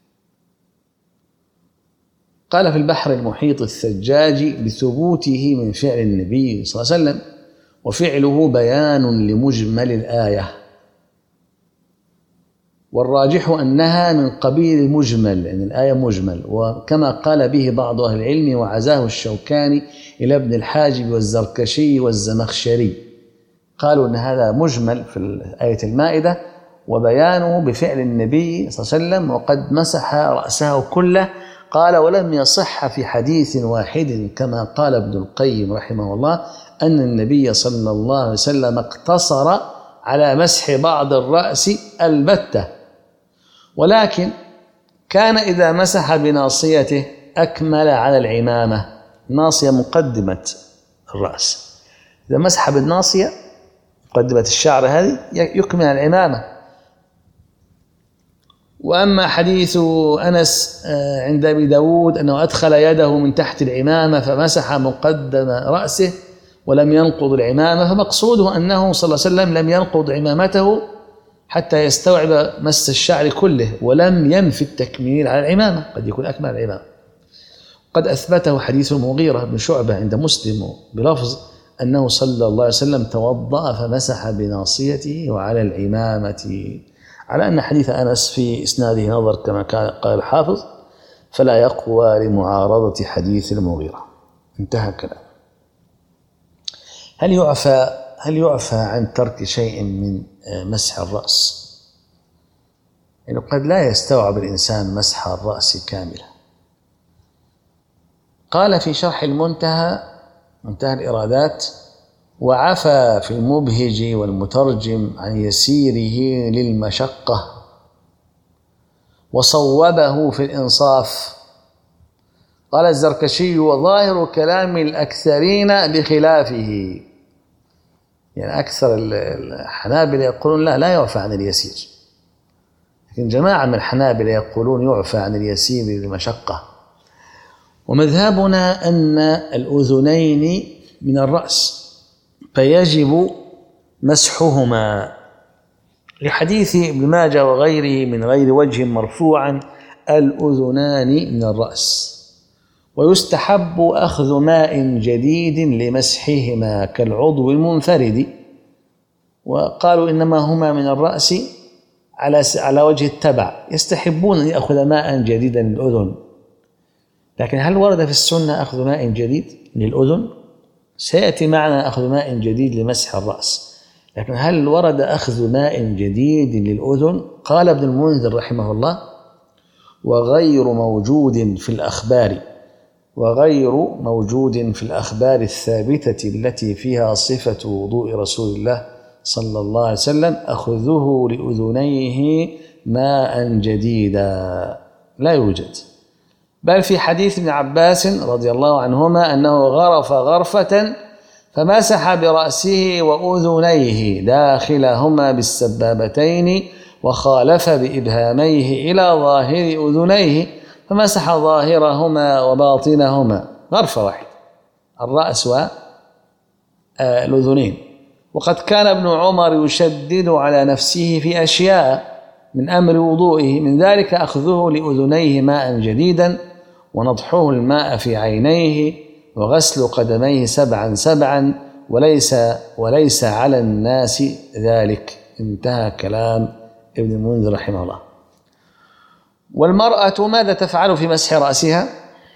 قال في البحر المحيط الثجاج بثبوته من فعل النبي صلى الله عليه وسلم، وفعله بيان لمجمل الآية، والراجح أنها من قبيل المجمل، لأن الآية مجمل، وكما قال به بعض أهل العلم وعزاه الشوكاني إلى ابن الحاجب والزركشي والزمخشري، قالوا أن هذا مجمل في آية المائدة وبيانه بفعل النبي صلى الله عليه وسلم وقد مسح رأسه كله. قال ولم يصح في حديث واحد كما قال ابن القيم رحمه الله أن النبي صلى الله عليه وسلم اقتصر على مسح بعض الرأس البتة، ولكن كان إذا مسح بناصيته أكمل على العمامة، ناصية مقدمة الرأس، إذا مسح بالناصية مقدمة الشعر هذه يكمل العمامة. وأما حديث أنس عند أبي داود أنه أدخل يده من تحت العمامة فمسح مقدم رأسه ولم ينقض العمامة، فمقصوده أنه صلى الله عليه وسلم لم ينقض عمامته حتى يستوعب مس الشعر كله، ولم ينفي التكميل على العمامة، قد يكون أكمل العمامة. قد أثبته حديث المغيرة بن شعبة عند مسلم بلفظ أنه صلى الله عليه وسلم توضأ فمسح بناصيته وعلى العمامة، على أن حديث أنس في إسناده نظر كما قال الحافظ، فلا يقوى لمعارضة حديث المغيرة. انتهى كلام. هل يعفى عن ترك شيء من مسح الرأس؟ يعني قد لا يستوعب الإنسان مسح الرأس كاملا. قال في شرح منتهى الإرادات: وعفى في المبهج والمترجم عن يسيره للمشقة، وصوبه في الإنصاف. قال الزركشي: وظاهر كلام الأكثرين بخلافه، يعني أكثر الحنابلة يقولون لا يعفى عن اليسير، لكن جماعة من الحنابلة يقولون يعفى عن اليسير للمشقة. ومذهبنا أن الأذنين من الرأس فيجب مسحهما، لحديث ابن ماجه وغيره من غير وجه مرفوعا: الأذنان من الرأس، ويستحب أخذ ماء جديد لمسحهما كالعضو المنفرد. وقالوا إنما هما من الرأس على وجه التبع، يستحبون أن يأخذ ماء جديدا للأذن لكن هل ورد في السنة أخذ ماء جديد للأذن؟ سيأتي معنا أخذ ماء جديد لمسح الرأس، لكن هل ورد أخذ ماء جديد للأذن؟ قال ابن المنذر رحمه الله: وغير موجود في الأخبار الثابتة التي فيها صفة وضوء رسول الله صلى الله عليه وسلم أخذه لأذنيه ماء جديدا لا يوجد. بل في حديث ابن عباس رضي الله عنهما أنه غرف غرفة فمسح برأسه وأذنيه داخلهما بالسبابتين وخالف بإبهاميه إلى ظاهر أذنيه فمسح ظاهرهما وباطنهما، غرفة واحدة، الرأس والأذنين. وقد كان ابن عمر يشدد على نفسه في أشياء من أمر وضوئه، من ذلك أخذه لأذنيه ماء جديدا ونضحه الماء في عينيه وغسل قدميه 7 7 وليس على الناس ذلك. انتهى كلام ابن المنذر رحمه الله. والمرأة ماذا تفعل في مسح رأسها؟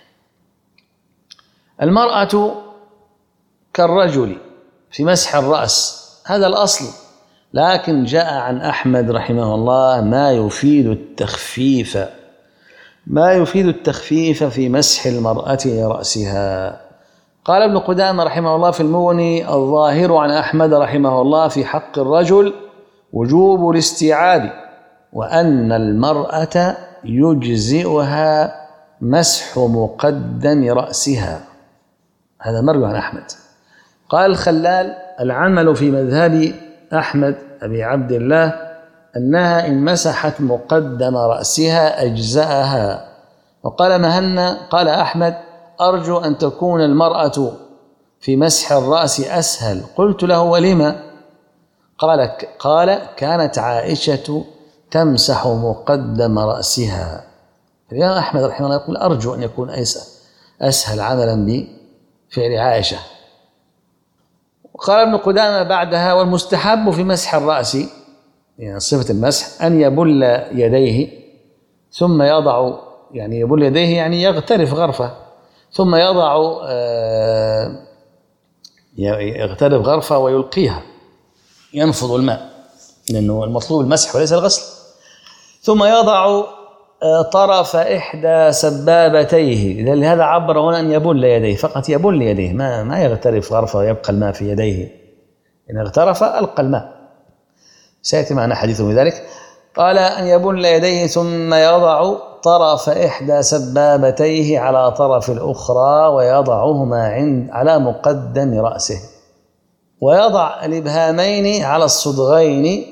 المرأة كالرجل في مسح الرأس، هذا الأصل، لكن جاء عن أحمد رحمه الله ما يفيد التخفيف في مسح المرأة لرأسها. قال ابن قدامة رحمه الله في المغني: الظاهر عن أحمد رحمه الله في حق الرجل وجوب الاستيعاب، وأن المرأة يجزئها مسح مقدم رأسها. هذا مروي عن أحمد. قال الخلال: العمل في مذهب أحمد أبي عبد الله أنها إن مسحت مقدم رأسها أجزأها. وقال مهنا: قال أحمد: أرجو أن تكون المرأة في مسح الرأس أسهل. قلت له: ولما؟ قال: كانت عائشة تمسح مقدم رأسها. الإمام أحمد رحمه الله يقول: أرجو أن يكون أسهل عملا بفعل عائشة. قال ابن قدامة بعدها: والمستحب في مسح الرأس، يعني صفة المسح، أن يبل يديه ثم يضع، يعني يبل يديه يعني يغترف غرفة، ثم يغترف غرفة ويلقيها، ينفض الماء، لأنه المطلوب المسح وليس الغسل. ثم يضع طرف إحدى سبابتيه، لهذا عبر هنا أن يبل يديه، فقط يبل يديه، ما يغترف غرفة ويبقى الماء في يديه، إن اغترف ألقى الماء، سيأتي معنا حديث بذلك. قال: أن يبل يديه ثم يضع طرف إحدى سبابتيه على طرف الأخرى ويضعهما على مقدم رأسه، ويضع الإبهامين على الصدغين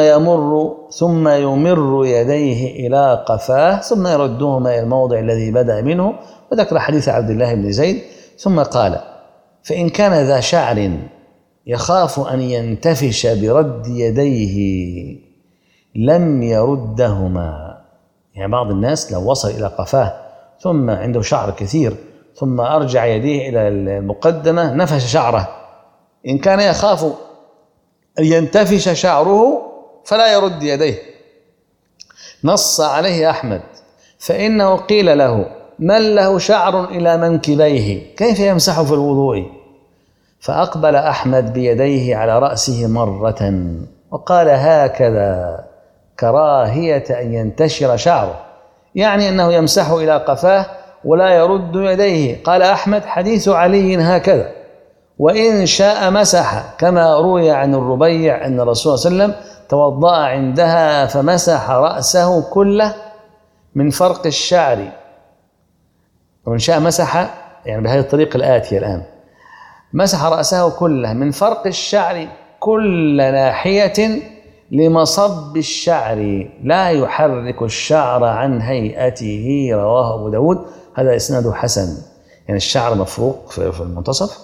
ثم يمر يديه إلى قفاه ثم يردهما إلى الموضع الذي بدأ منه. وذكر حديث عبد الله بن زيد. ثم قال: فإن كان ذا شعر يخاف أن ينتفش برد يديه لم يردهما. يعني بعض الناس لو وصل إلى قفاه ثم عنده شعر كثير ثم أرجع يديه إلى المقدمة نفش شعره، إن كان يخاف أن ينتفش شعره فلا يرد يديه. نص عليه أحمد، فإنه قيل له: من له شعر إلى منكبيه كيف يمسح في الوضوء؟ فأقبل أحمد بيديه على رأسه مرة وقال: هكذا، كراهية أن ينتشر شعره، يعني أنه يمسح إلى قفاه ولا يرد يديه. قال أحمد: حديث علي هكذا، وإن شاء مسح، كما روي عن الربيع أن الرسول صلى الله عليه وسلم توضأ عندها فمسح رأسه كله من فرق الشعر. وإن شاء مسح يعني بهذه الطريقة الآتية الآن: مسح رأسه كله من فرق الشعر كل ناحية لمصب الشعر، لا يحرك الشعر عن هيئته. رواه أبو داود. هذا إسناده حسن، يعني الشعر مفروق في المنتصف،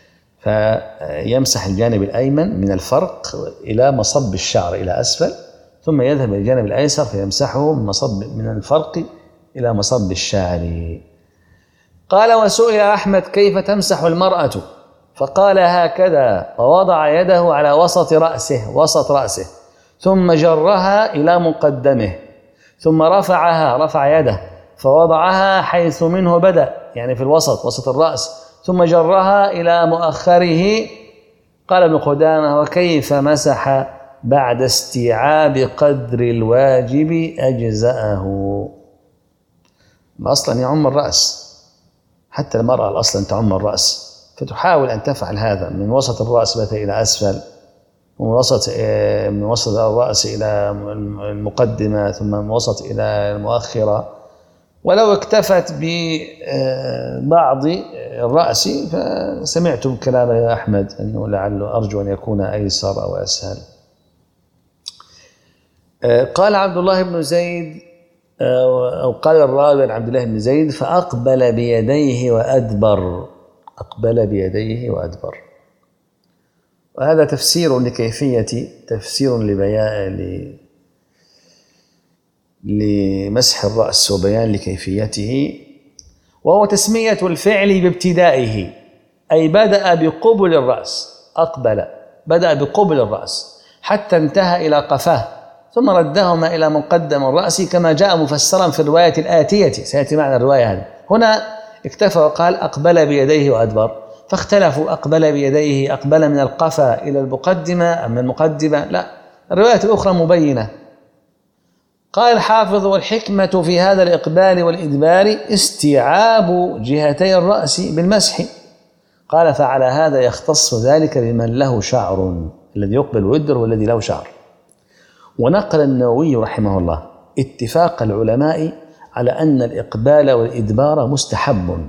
فيمسح الجانب الأيمن من الفرق إلى مصب الشعر إلى أسفل، ثم يذهب إلى الجانب الأيسر فيمسحه من الفرق إلى مصب الشعر. قال: وسئل أحمد: كيف تمسح المرأة؟ فقال: هكذا، ووضع يده على وسط رأسه ثم جرها إلى مقدمه ثم رفع يده فوضعها حيث منه بدأ، يعني في الوسط، وسط الرأس، ثم جرها إلى مؤخره. قال ابن قدامة: وكيف مسح بعد استيعاب قدر الواجب أجزأه. أصلا يعم الرأس، حتى المرأة الأصل أن تعم الرأس، فتحاول أن تفعل هذا من وسط الرأس إلى أسفل، من وسط الرأس إلى المقدمة، ثم من وسط إلى المؤخرة. ولو اكتفت ببعض الرأس فسمعتم كلام أحمد أنه لعله أرجو أن يكون أيسر أو أسهل. قال عبد الله بن زيد، أو قال الراوي عن عبد الله بن زيد: فأقبل بيديه وأدبر. أقبل بيديه وأدبر، وهذا تفسير لمسح الرأس وبيان لكيفيته، وهو تسمية الفعل بابتدائه، أي بدأ بقبل الرأس. أقبل بدأ بقبل الرأس حتى انتهى إلى قفاه، ثم ردهما إلى مقدم الرأس كما جاء مفسرا في الرواية الآتية، سيأتي معنا الرواية هذه. هنا اكتفى وقال: أقبل بيديه وأدبر، فاختلفوا: أقبل بيديه أقبل من القفا إلى المقدمة أم من المقدمة؟ لا، الرواية الأخرى مبينة. قال الحافظ: والحكمة في هذا الإقبال والإدبار استيعاب جهتي الرأس بالمسح. قال: فعلى هذا يختص ذلك بمن له شعر، الذي يقبل ويدبر والذي له شعر. ونقل النووي رحمه الله اتفاق العلماء على أن الإقبال والإدبار مستحب.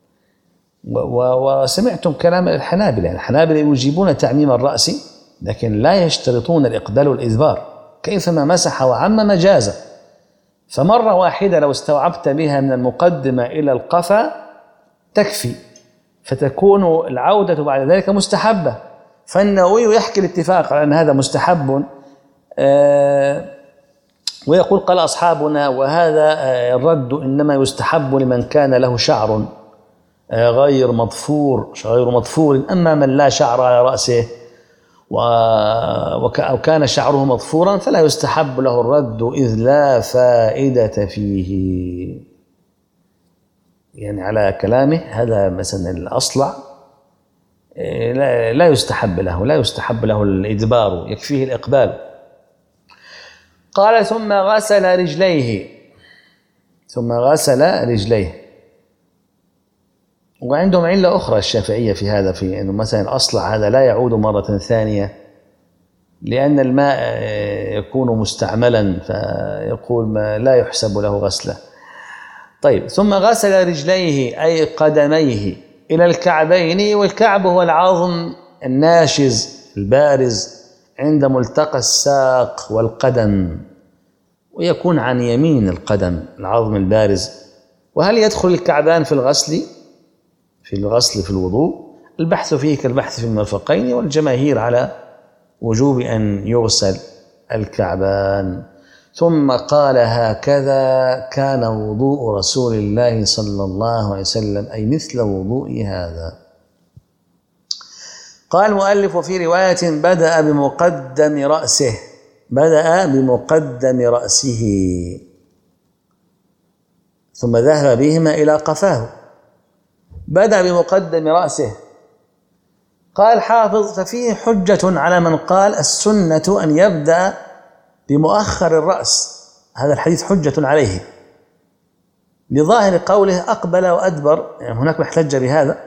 وسمعتم كلام الحنابلة، يعني الحنابلة يجيبون تعميم الرأس لكن لا يشترطون الإقبال والإدبار، كيفما مسح وعم مجازا. فمرة واحدة لو استوعبت بها من المقدمة إلى القفا تكفي، فتكون العودة بعد ذلك مستحبة. فالنووي يحكي الاتفاق على أن هذا مستحب، ويقول: قال أصحابنا: وهذا الرد إنما يستحب لمن كان له شعر غير مضفور، أما من لا شعر على رأسه أو كان شعره مضفورا فلا يستحب له الرد، إذ لا فائدة فيه. يعني على كلامه هذا مثلا الأصلع لا يستحب له الإدبار، يكفيه الإقبال. قال: ثم غسل رجليه. وعندهم علة أخرى الشافعية في هذا، في أنه مثلا الأصلع هذا لا يعود مرة ثانية لأن الماء يكون مستعملا، فيقول ما لا يحسب له غسله. طيب، ثم غسل رجليه أي قدميه إلى الكعبين، والكعب هو العظم الناشز البارز عند ملتقى الساق والقدم، ويكون عن يمين القدم العظم البارز. وهل يدخل الكعبان في الغسل في الوضوء؟ البحث فيه كالبحث في المرفقين، والجماهير على وجوب أن يغسل الكعبان. ثم قال: هكذا كان وضوء رسول الله صلى الله عليه وسلم، أي مثل وضوء هذا. قال المؤلف: وفي رواية بدأ بمقدم رأسه ثم ذهب بهما إلى قفاه. بدأ بمقدم رأسه. قال الحافظ: ففيه حجة على من قال السنة أن يبدأ بمؤخر الرأس، هذا الحديث حجة عليه لظاهر قوله أقبل وأدبر، يعني هناك محتج بهذا.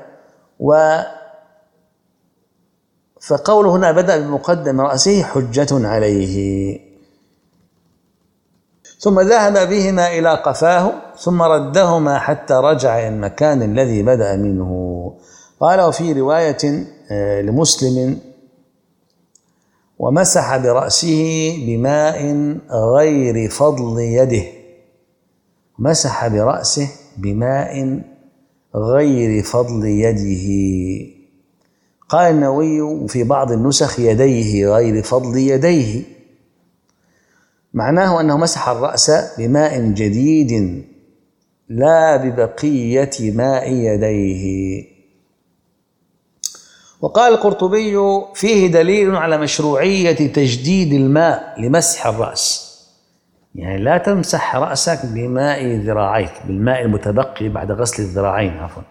فقوله هنا بدأ بمقدم رأسه حجة عليه. ثم ذهب بهما إلى قفاه ثم ردهما حتى رجع إلى المكان الذي بدأ منه. قال: وفي رواية لمسلم: ومسح برأسه بماء غير فضل يده. مسح برأسه بماء غير فضل يده. قال النووي: في بعض النسخ يديه غير فضل يديه، معناه أنه مسح الرأس بماء جديد لا ببقية ماء يديه. وقال القرطبي: فيه دليل على مشروعية تجديد الماء لمسح الرأس، يعني لا تمسح رأسك بماء ذراعيك، بالماء المتبقي بعد غسل الذراعين عفوا،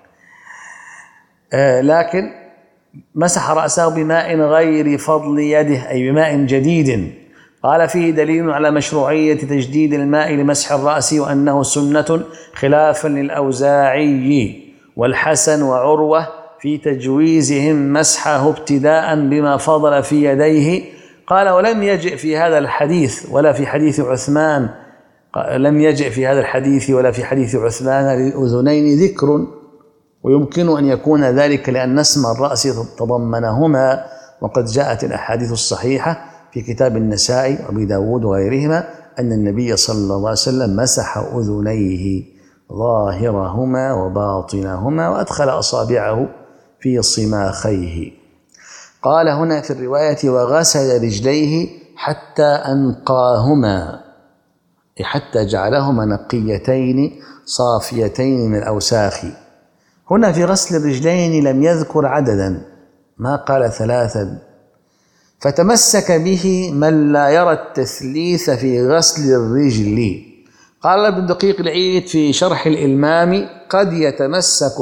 لكن مسح رأسه بماء غير فضل يده، أي بماء جديد. قال فيه دليل على مشروعية تجديد الماء لمسح الرأس، وأنه سنة خلافا للأوزاعي والحسن وعروة في تجويزهم مسحه ابتداء بما فضل في يديه. قال ولم يجئ في هذا الحديث ولا في حديث عثمان، لم يجئ في هذا الحديث ولا في حديث عثمان للأذنين ذكر، ويمكن أن يكون ذلك لأن اسم الرأس تضمنهما، وقد جاءت الأحاديث الصحيحة في كتاب النسائي وأبي داود وغيرهما أن النبي صلى الله عليه وسلم مسح أذنيه ظاهرهما وباطنهما وأدخل أصابعه في صماخيه. قال هنا في الرواية وغسل رجليه حتى أنقاهما، حتى جعلهما نقيتين صافيتين من الأوساخ. هنا في غسل الرجلين لم يذكر عددا، ما قال 3، فتمسك به من لا يرى التثليث في غسل الرجل. قال ابن دقيق العيد في شرح الإلمام قد يتمسك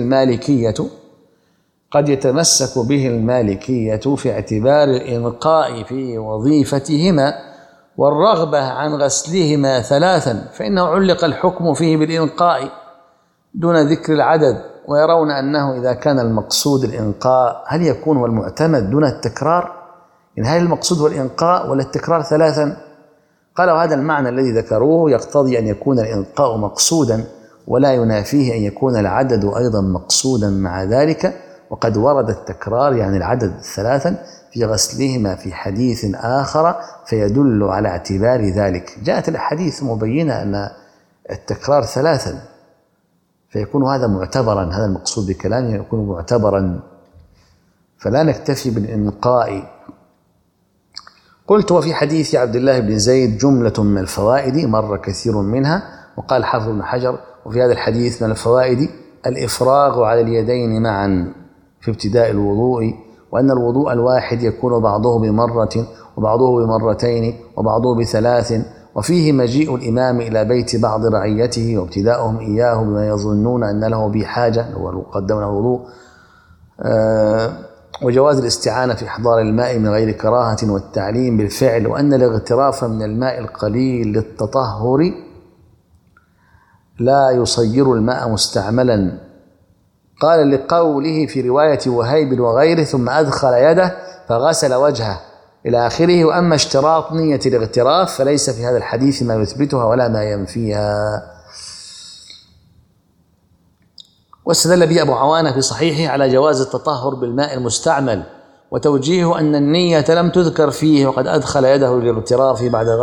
به المالكية في اعتبار الإنقاء في وظيفتهما والرغبة عن غسلهما 3، فإنه علق الحكم فيه بالإنقاء دون ذكر العدد، ويرون أنه إذا كان المقصود الإنقاء هل يكون هو المعتمد دون التكرار؟ إن هل المقصود هو الإنقاء ولا التكرار 3؟ قالوا هذا المعنى الذي ذكروه يقتضي أن يكون الإنقاء مقصودا، ولا ينافيه أن يكون العدد أيضا مقصودا مع ذلك، وقد ورد التكرار يعني العدد 3 في غسلهما في حديث آخر فيدل على اعتبار ذلك. جاءت الأحاديث مبينة أن التكرار 3، فيكون هذا معتبرا، هذا المقصود بكلامه يكون معتبرا، فلا نكتفي بالإنقاء. قلت وفي حديث عبد الله بن زيد جملة من الفوائد مر كثير منها. وقال حافظ بن حجر وفي هذا الحديث من الفوائد الإفراغ على اليدين معا في ابتداء الوضوء، وأن الوضوء الواحد يكون بعضه بمرة وبعضه بمرتين وبعضه ب3، وفيه مجيء الإمام إلى بيت بعض رعيته وابتداؤهم إياه بما يظنون أن له به حاجة وقدمنا الوضوء، وجواز الاستعانة في إحضار الماء من غير كراهة والتعليم بالفعل، وأن الاغتراف من الماء القليل للتطهر لا يصير الماء مستعملا. قال لقوله في رواية وهيب وغيره ثم أدخل يده فغسل وجهه إلى آخره. وأما اشتراط نية الاغتراف فليس في هذا الحديث ما يثبتها ولا ما ينفيها. واستدل به أبو عوانة في صحيحه على جواز التطهر بالماء المستعمل، وتوجيهه أن النية لم تذكر فيه، وقد أدخل يده للاغتراف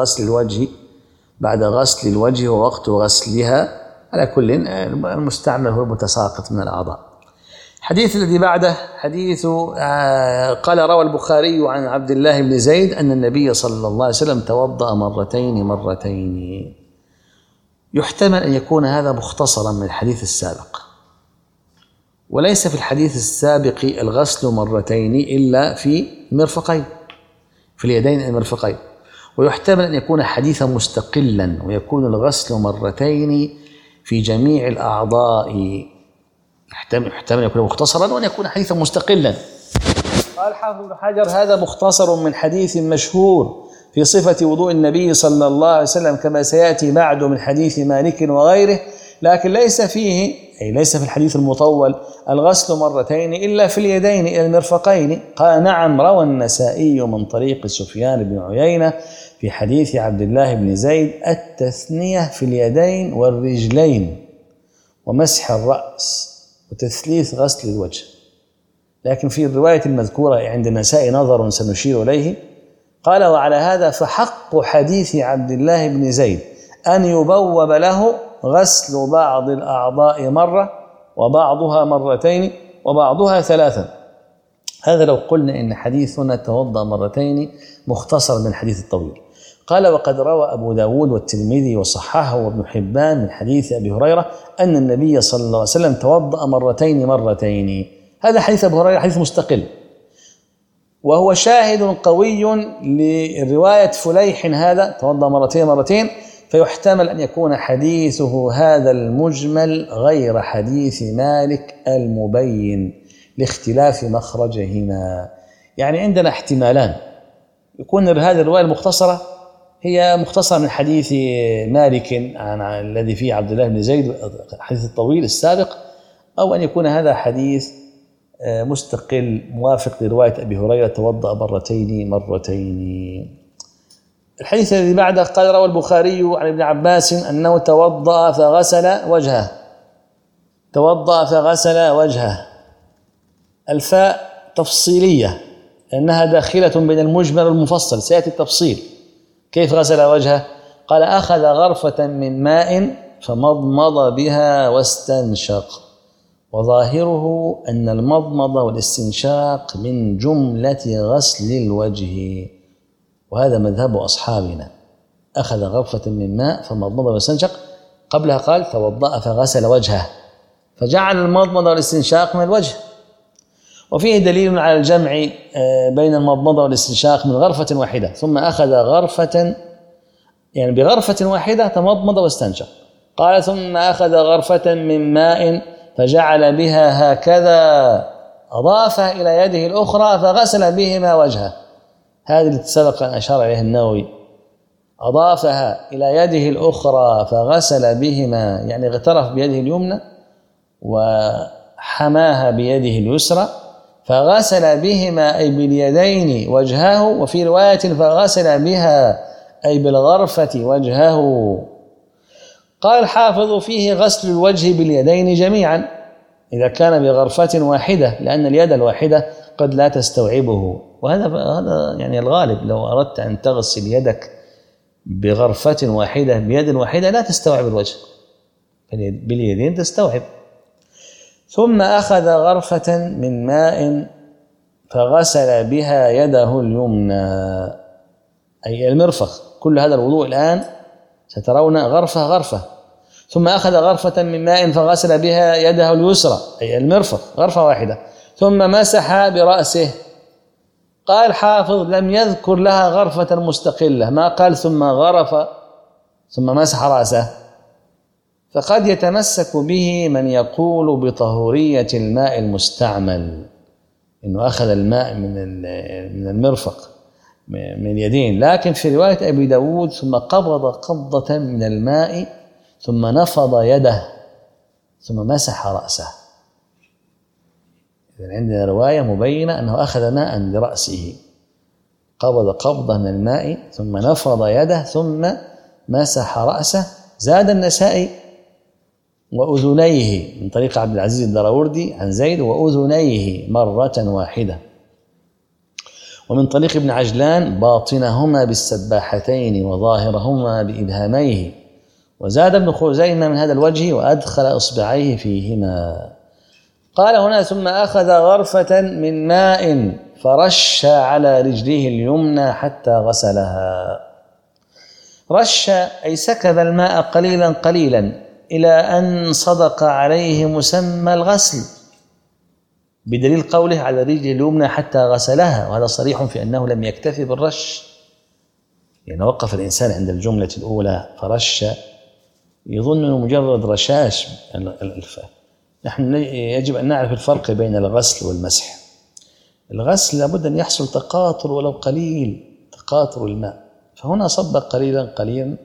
بعد غسل الوجه ووقت غسلها. على كل المستعمل هو المتساقط من الأعضاء. الحديث الذي بعده حديث قال روى البخاري عن عبد الله بن زيد أن النبي صلى الله عليه وسلم توضأ مرتين. يحتمل أن يكون هذا مختصرا من الحديث السابق، وليس في الحديث السابق الغسل مرتين إلا في المرفقين، في اليدين المرفقين. ويحتمل أن يكون حديثا مستقلا ويكون الغسل مرتين في جميع الأعضاء. يحتمل أن يكون مختصرا وأن يكون حديثا مستقلا. قال حافظ بن حجر هذا مختصر من حديث مشهور في صفة وضوء النبي صلى الله عليه وسلم كما سيأتي بعد من حديث مالك وغيره، لكن ليس في الحديث المطول الغسل مرتين إلا في اليدين إلى المرفقين. قال نعم روى النسائي من طريق سفيان بن عيينة في حديث عبد الله بن زيد التثنية في اليدين والرجلين ومسح الرأس وتثليث غسل الوجه، لكن في الرواية المذكورة عند النسائي نظر سنشير إليه. قال وعلى هذا فحق حديث عبد الله بن زيد أن يبوب له غسل بعض الأعضاء مرة وبعضها مرتين وبعضها 3. هذا لو قلنا إن حديثنا توضأ مرتين مختصر من الحديث الطويل. قال وقد روى أبو داود والترمذي وصححه وابن حبان من حديث أبي هريرة أن النبي صلى الله عليه وسلم توضأ مرتين. هذا حديث أبو هريرة حديث مستقل، وهو شاهد قوي لرواية فليح هذا توضأ مرتين فيحتمل أن يكون حديثه هذا المجمل غير حديث مالك المبين لاختلاف مخرجهما. يعني عندنا احتمالان، يكون هذه الرواية المختصرة هي مختصرة من حديث مالك الذي فيه عبد الله بن زيد الحديث الطويل السابق، أو أن يكون هذا حديث مستقل موافق لرواية أبي هريرة توضأ مرتين. الحديث الذي بعده قال روى البخاري عن ابن عباس أنه توضأ فغسل وجهه. الفاء تفصيلية لأنها داخلة بين المجمل والمفصل، سيأتي التفصيل. كيف غسل وجهه؟ قال أخذ غرفة من ماء فمضمض بها واستنشق، وظاهره أن المضمضة والاستنشاق من جملة غسل الوجه، وهذا مذهب أصحابنا. أخذ غرفة من ماء فمضمض واستنشق، قبلها قال توضأ فغسل وجهه، فجعل المضمضة والاستنشاق من الوجه. وفيه دليل على الجمع بين المضمضة والاستنشاق من غرفة واحدة، ثم أخذ غرفة، يعني بغرفة واحدة تمضمض واستنشق. قال ثم أخذ غرفة من ماء فجعل بها هكذا، أضافها إلى يده الأخرى فغسل بهما وجهه. هذه التي سبق أن أشار إليها النووي، أضافها إلى يده الأخرى فغسل بهما، يعني اغترف بيده اليمنى وحماها بيده اليسرى، فغسل بهما أي باليدين وجهه، وفي رواية فغسل بها أي بالغرفة وجهه. قال الحافظ فيه غسل الوجه باليدين جميعا إذا كان بغرفة واحدة، لأن اليد الواحدة قد لا تستوعبه، وهذا يعني الغالب. لو أردت أن تغسل يدك بغرفة واحدة بيد واحدة لا تستوعب الوجه، باليدين تستوعب. ثم أخذ غرفة من ماء فغسل بها يده اليمنى أي المرفق. كل هذا الوضوء الآن سترون غرفة. ثم أخذ غرفة من ماء فغسل بها يده اليسرى أي المرفق، غرفة واحدة، ثم مسح برأسه. قال الحافظ لم يذكر لها غرفة مستقلة، ما قال ثم غرف ثم مسح رأسه، فقد يتمسك به من يقول بطهورية الماء المستعمل، إنه أخذ الماء من المرفق من اليدين. لكن في رواية أبي داود ثم قبض قبضة من الماء ثم نفض يده ثم مسح رأسه. إذن عندنا رواية مبينة أنه أخذ ماء لرأسه، قبض قبضة من الماء ثم نفض يده ثم مسح رأسه. زاد النسائي وأذنيه من طريق عبد العزيز الدراوردي عن زيد وأذنيه مرة واحدة، ومن طريق ابن عجلان باطنهما بالسباحتين وظاهرهما بإبهاميه. وزاد ابن خزيمة من هذا الوجه وأدخل إصبعيه فيهما. قال هنا ثم أخذ غرفة من ماء فرش على رجله اليمنى حتى غسلها. رش أي سكب الماء قليلا إلى أن صدق عليه مسمى الغسل، بدليل قوله على رجله اليمنى حتى غسلها، وهذا صريح في أنه لم يكتفي بالرش، يعني وقف الإنسان عند الجملة الأولى فرش، يظن أنه مجرد رشاش. نحن يجب أن نعرف الفرق بين الغسل والمسح. الغسل لابد أن يحصل تقاطر ولو قليل، تقاطر الماء، فهنا صب قليلا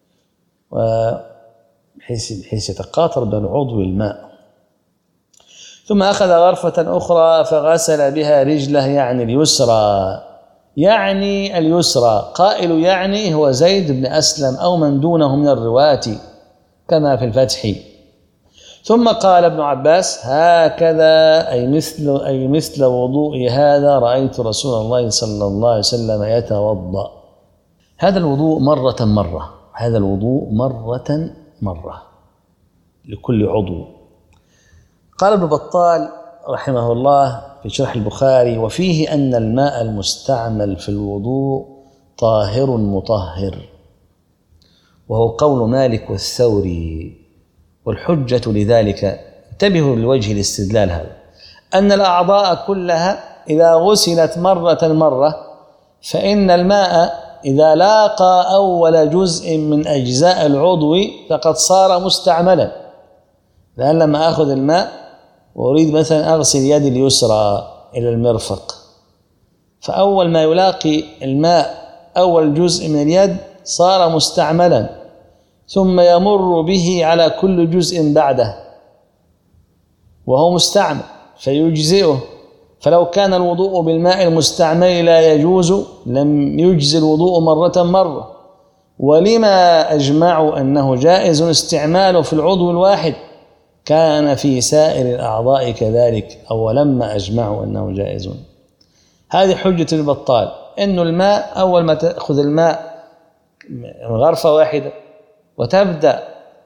بحيث يتقاطر بين عضو الماء. ثم أخذ غرفة أخرى فغسل بها رجله يعني اليسرى، يعني اليسرى. قائل يعني هو زيد بن أسلم أو من دونه من الرواة كما في الفتح. ثم قال ابن عباس هكذا أي مثل وضوء هذا رأيت رسول الله صلى الله عليه وسلم يتوضأ. هذا الوضوء مرة، هذا الوضوء مرة لكل عضو. قال ابن بطال رحمه الله في شرح البخاري وفيه أن الماء المستعمل في الوضوء طاهر مطهر، وهو قول مالك والثوري. والحجة لذلك، انتبهوا لوجه الاستدلال هذا، أن الأعضاء كلها إذا غسلت مرة فإن الماء إذا لاقى أول جزء من أجزاء العضو فقد صار مستعملا. الآن لما أخذ الماء وأريد مثلا أغسل يدي اليسرى إلى المرفق، فأول ما يلاقي الماء أول جزء من اليد صار مستعملا، ثم يمر به على كل جزء بعده وهو مستعمل فيجزئه. فلو كان الوضوء بالماء المستعمل لا يجوز لم يجزي الوضوء مرة. ولما أجمعوا أنه جائز استعماله في العضو الواحد كان في سائر الأعضاء كذلك، أو لما أجمعوا أنه جائز. هذه حجة البطال، إنه الماء أول ما تأخذ الماء غرفة واحدة وتبدأ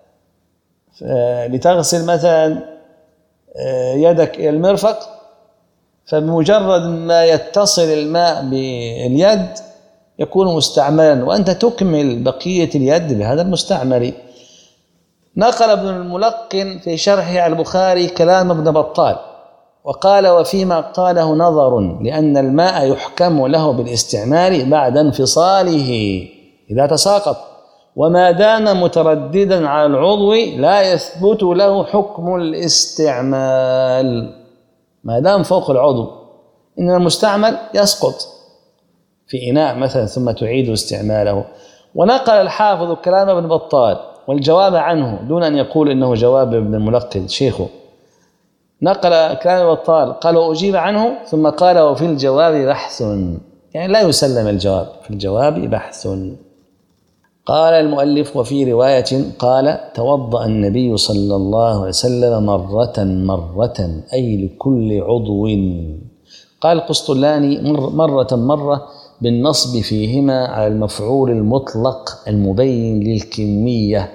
لتغسل مثلا يدك إلى المرفق، فبمجرد ما يتصل الماء باليد يكون مستعملا، وأنت تكمل بقية اليد بهذا المستعمل. نقل ابن الملقن في شرحه على البخاري كلام ابن بطال وقال: وفيما قاله نظر، لأن الماء يحكم له بالاستعمال بعد انفصاله إذا تساقط، وما دام مترددا على العضو لا يثبت له حكم الاستعمال ما دام فوق العضو. إن المستعمل يسقط في إناء مثلا ثم تعيد استعماله. ونقل الحافظ كلام ابن بطال والجواب عنه دون أن يقول إنه جواب ابن الملقن شيخه. نقل كلام ابن بطال قال: وأجيب عنه، ثم قال: وفي الجواب بحث، يعني لا يسلم الجواب، في الجواب بحث. قال المؤلف: وفي رواية قال: توضأ النبي صلى الله عليه وسلم مرة أي لكل عضو. قال القسطلاني: مرة بالنصب فيهما على المفعول المطلق المبين للكمية.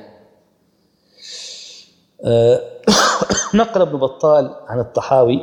نقل ابن بطال عن الطحاوي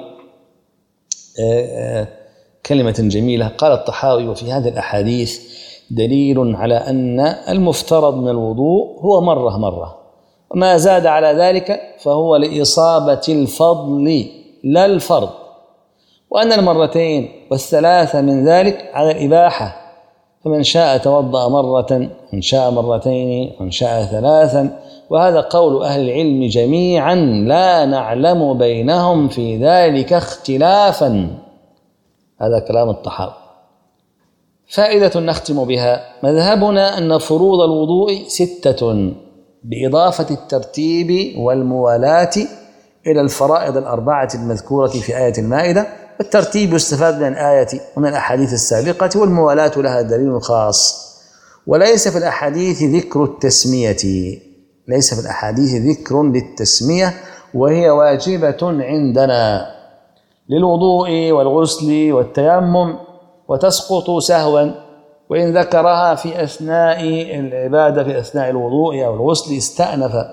كلمة جميلة. قال الطحاوي: وفي هذه الأحاديث دليل على أن المفترض من الوضوء هو مرة، وما زاد على ذلك فهو لإصابة الفضل لا الفرض، وأن المرتين والثلاثة من ذلك على الإباحة، فمن شاء توضأ مرة، ومن شاء مرتين، ومن شاء ثلاثا. وهذا قول أهل العلم جميعا لا نعلم بينهم في ذلك اختلافا. هذا كلام الطحاوي. فائدة نختم بها: مذهبنا أن فروض الوضوء 6 بإضافة الترتيب والموالاة إلى الفرائض 4 المذكورة في آية المائدة. والترتيب يستفاد من الآية ومن الأحاديث السابقة، والموالاة لها دليل خاص. وليس في الأحاديث ذكر التسمية، ليس في الأحاديث ذكر للتسمية، وهي واجبة عندنا للوضوء والغسل والتيمم، وتسقط سهوا، وإن ذكرها في أثناء العبادة في أثناء الوضوء أو الغسل استأنف.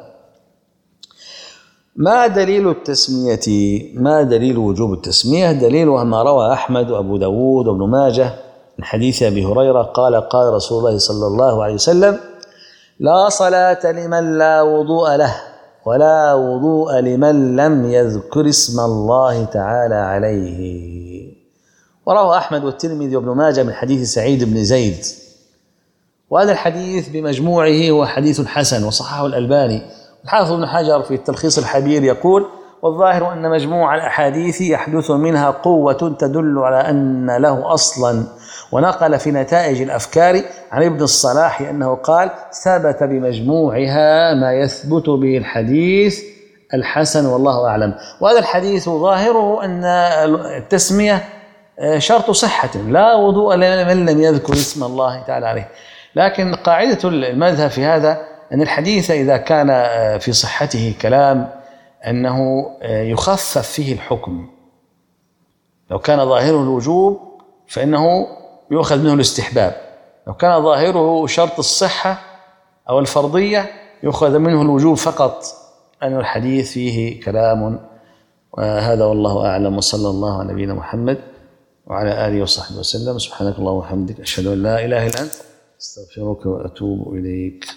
ما دليل التسمية؟ ما دليل وجوب التسمية؟ دليلها ما روى أحمد وأبو داود وابن ماجه من حديث أبي هريرة قال: قال رسول الله صلى الله عليه وسلم: لا صلاة لمن لا وضوء له، ولا وضوء لمن لم يذكر اسم الله تعالى عليه. وروى أحمد والترمذي وابن ماجه من حديث سعيد بن زيد. وهذا الحديث بمجموعه هو حديث حسن وصححه الألباني. الحافظ ابن حجر في التلخيص الحبير يقول: والظاهر أن مجموع الأحاديث يحدث منها قوة تدل على أن له أصلا. ونقل في نتائج الأفكار عن ابن الصلاح أنه قال: ثبت بمجموعها ما يثبت به الحديث الحسن، والله أعلم. وهذا الحديث ظاهره أن التسمية شرط صحة، لا وضوء لمن لم يذكر اسم الله تعالى عليه. لكن قاعدة المذهب في هذا أن الحديث إذا كان في صحته كلام أنه يخفف فيه الحكم. لو كان ظاهره الوجوب فإنه يؤخذ منه الاستحباب، لو كان ظاهره شرط الصحة أو الفرضية يؤخذ منه الوجوب فقط، أن الحديث فيه كلام. وهذا والله أعلم، وصلى الله على نبينا محمد وعلى آله وصحبه وسلم. سبحانك اللهم وبحمدك، أشهد أن لا إله إلا أنت، أستغفرك وأتوب إليك.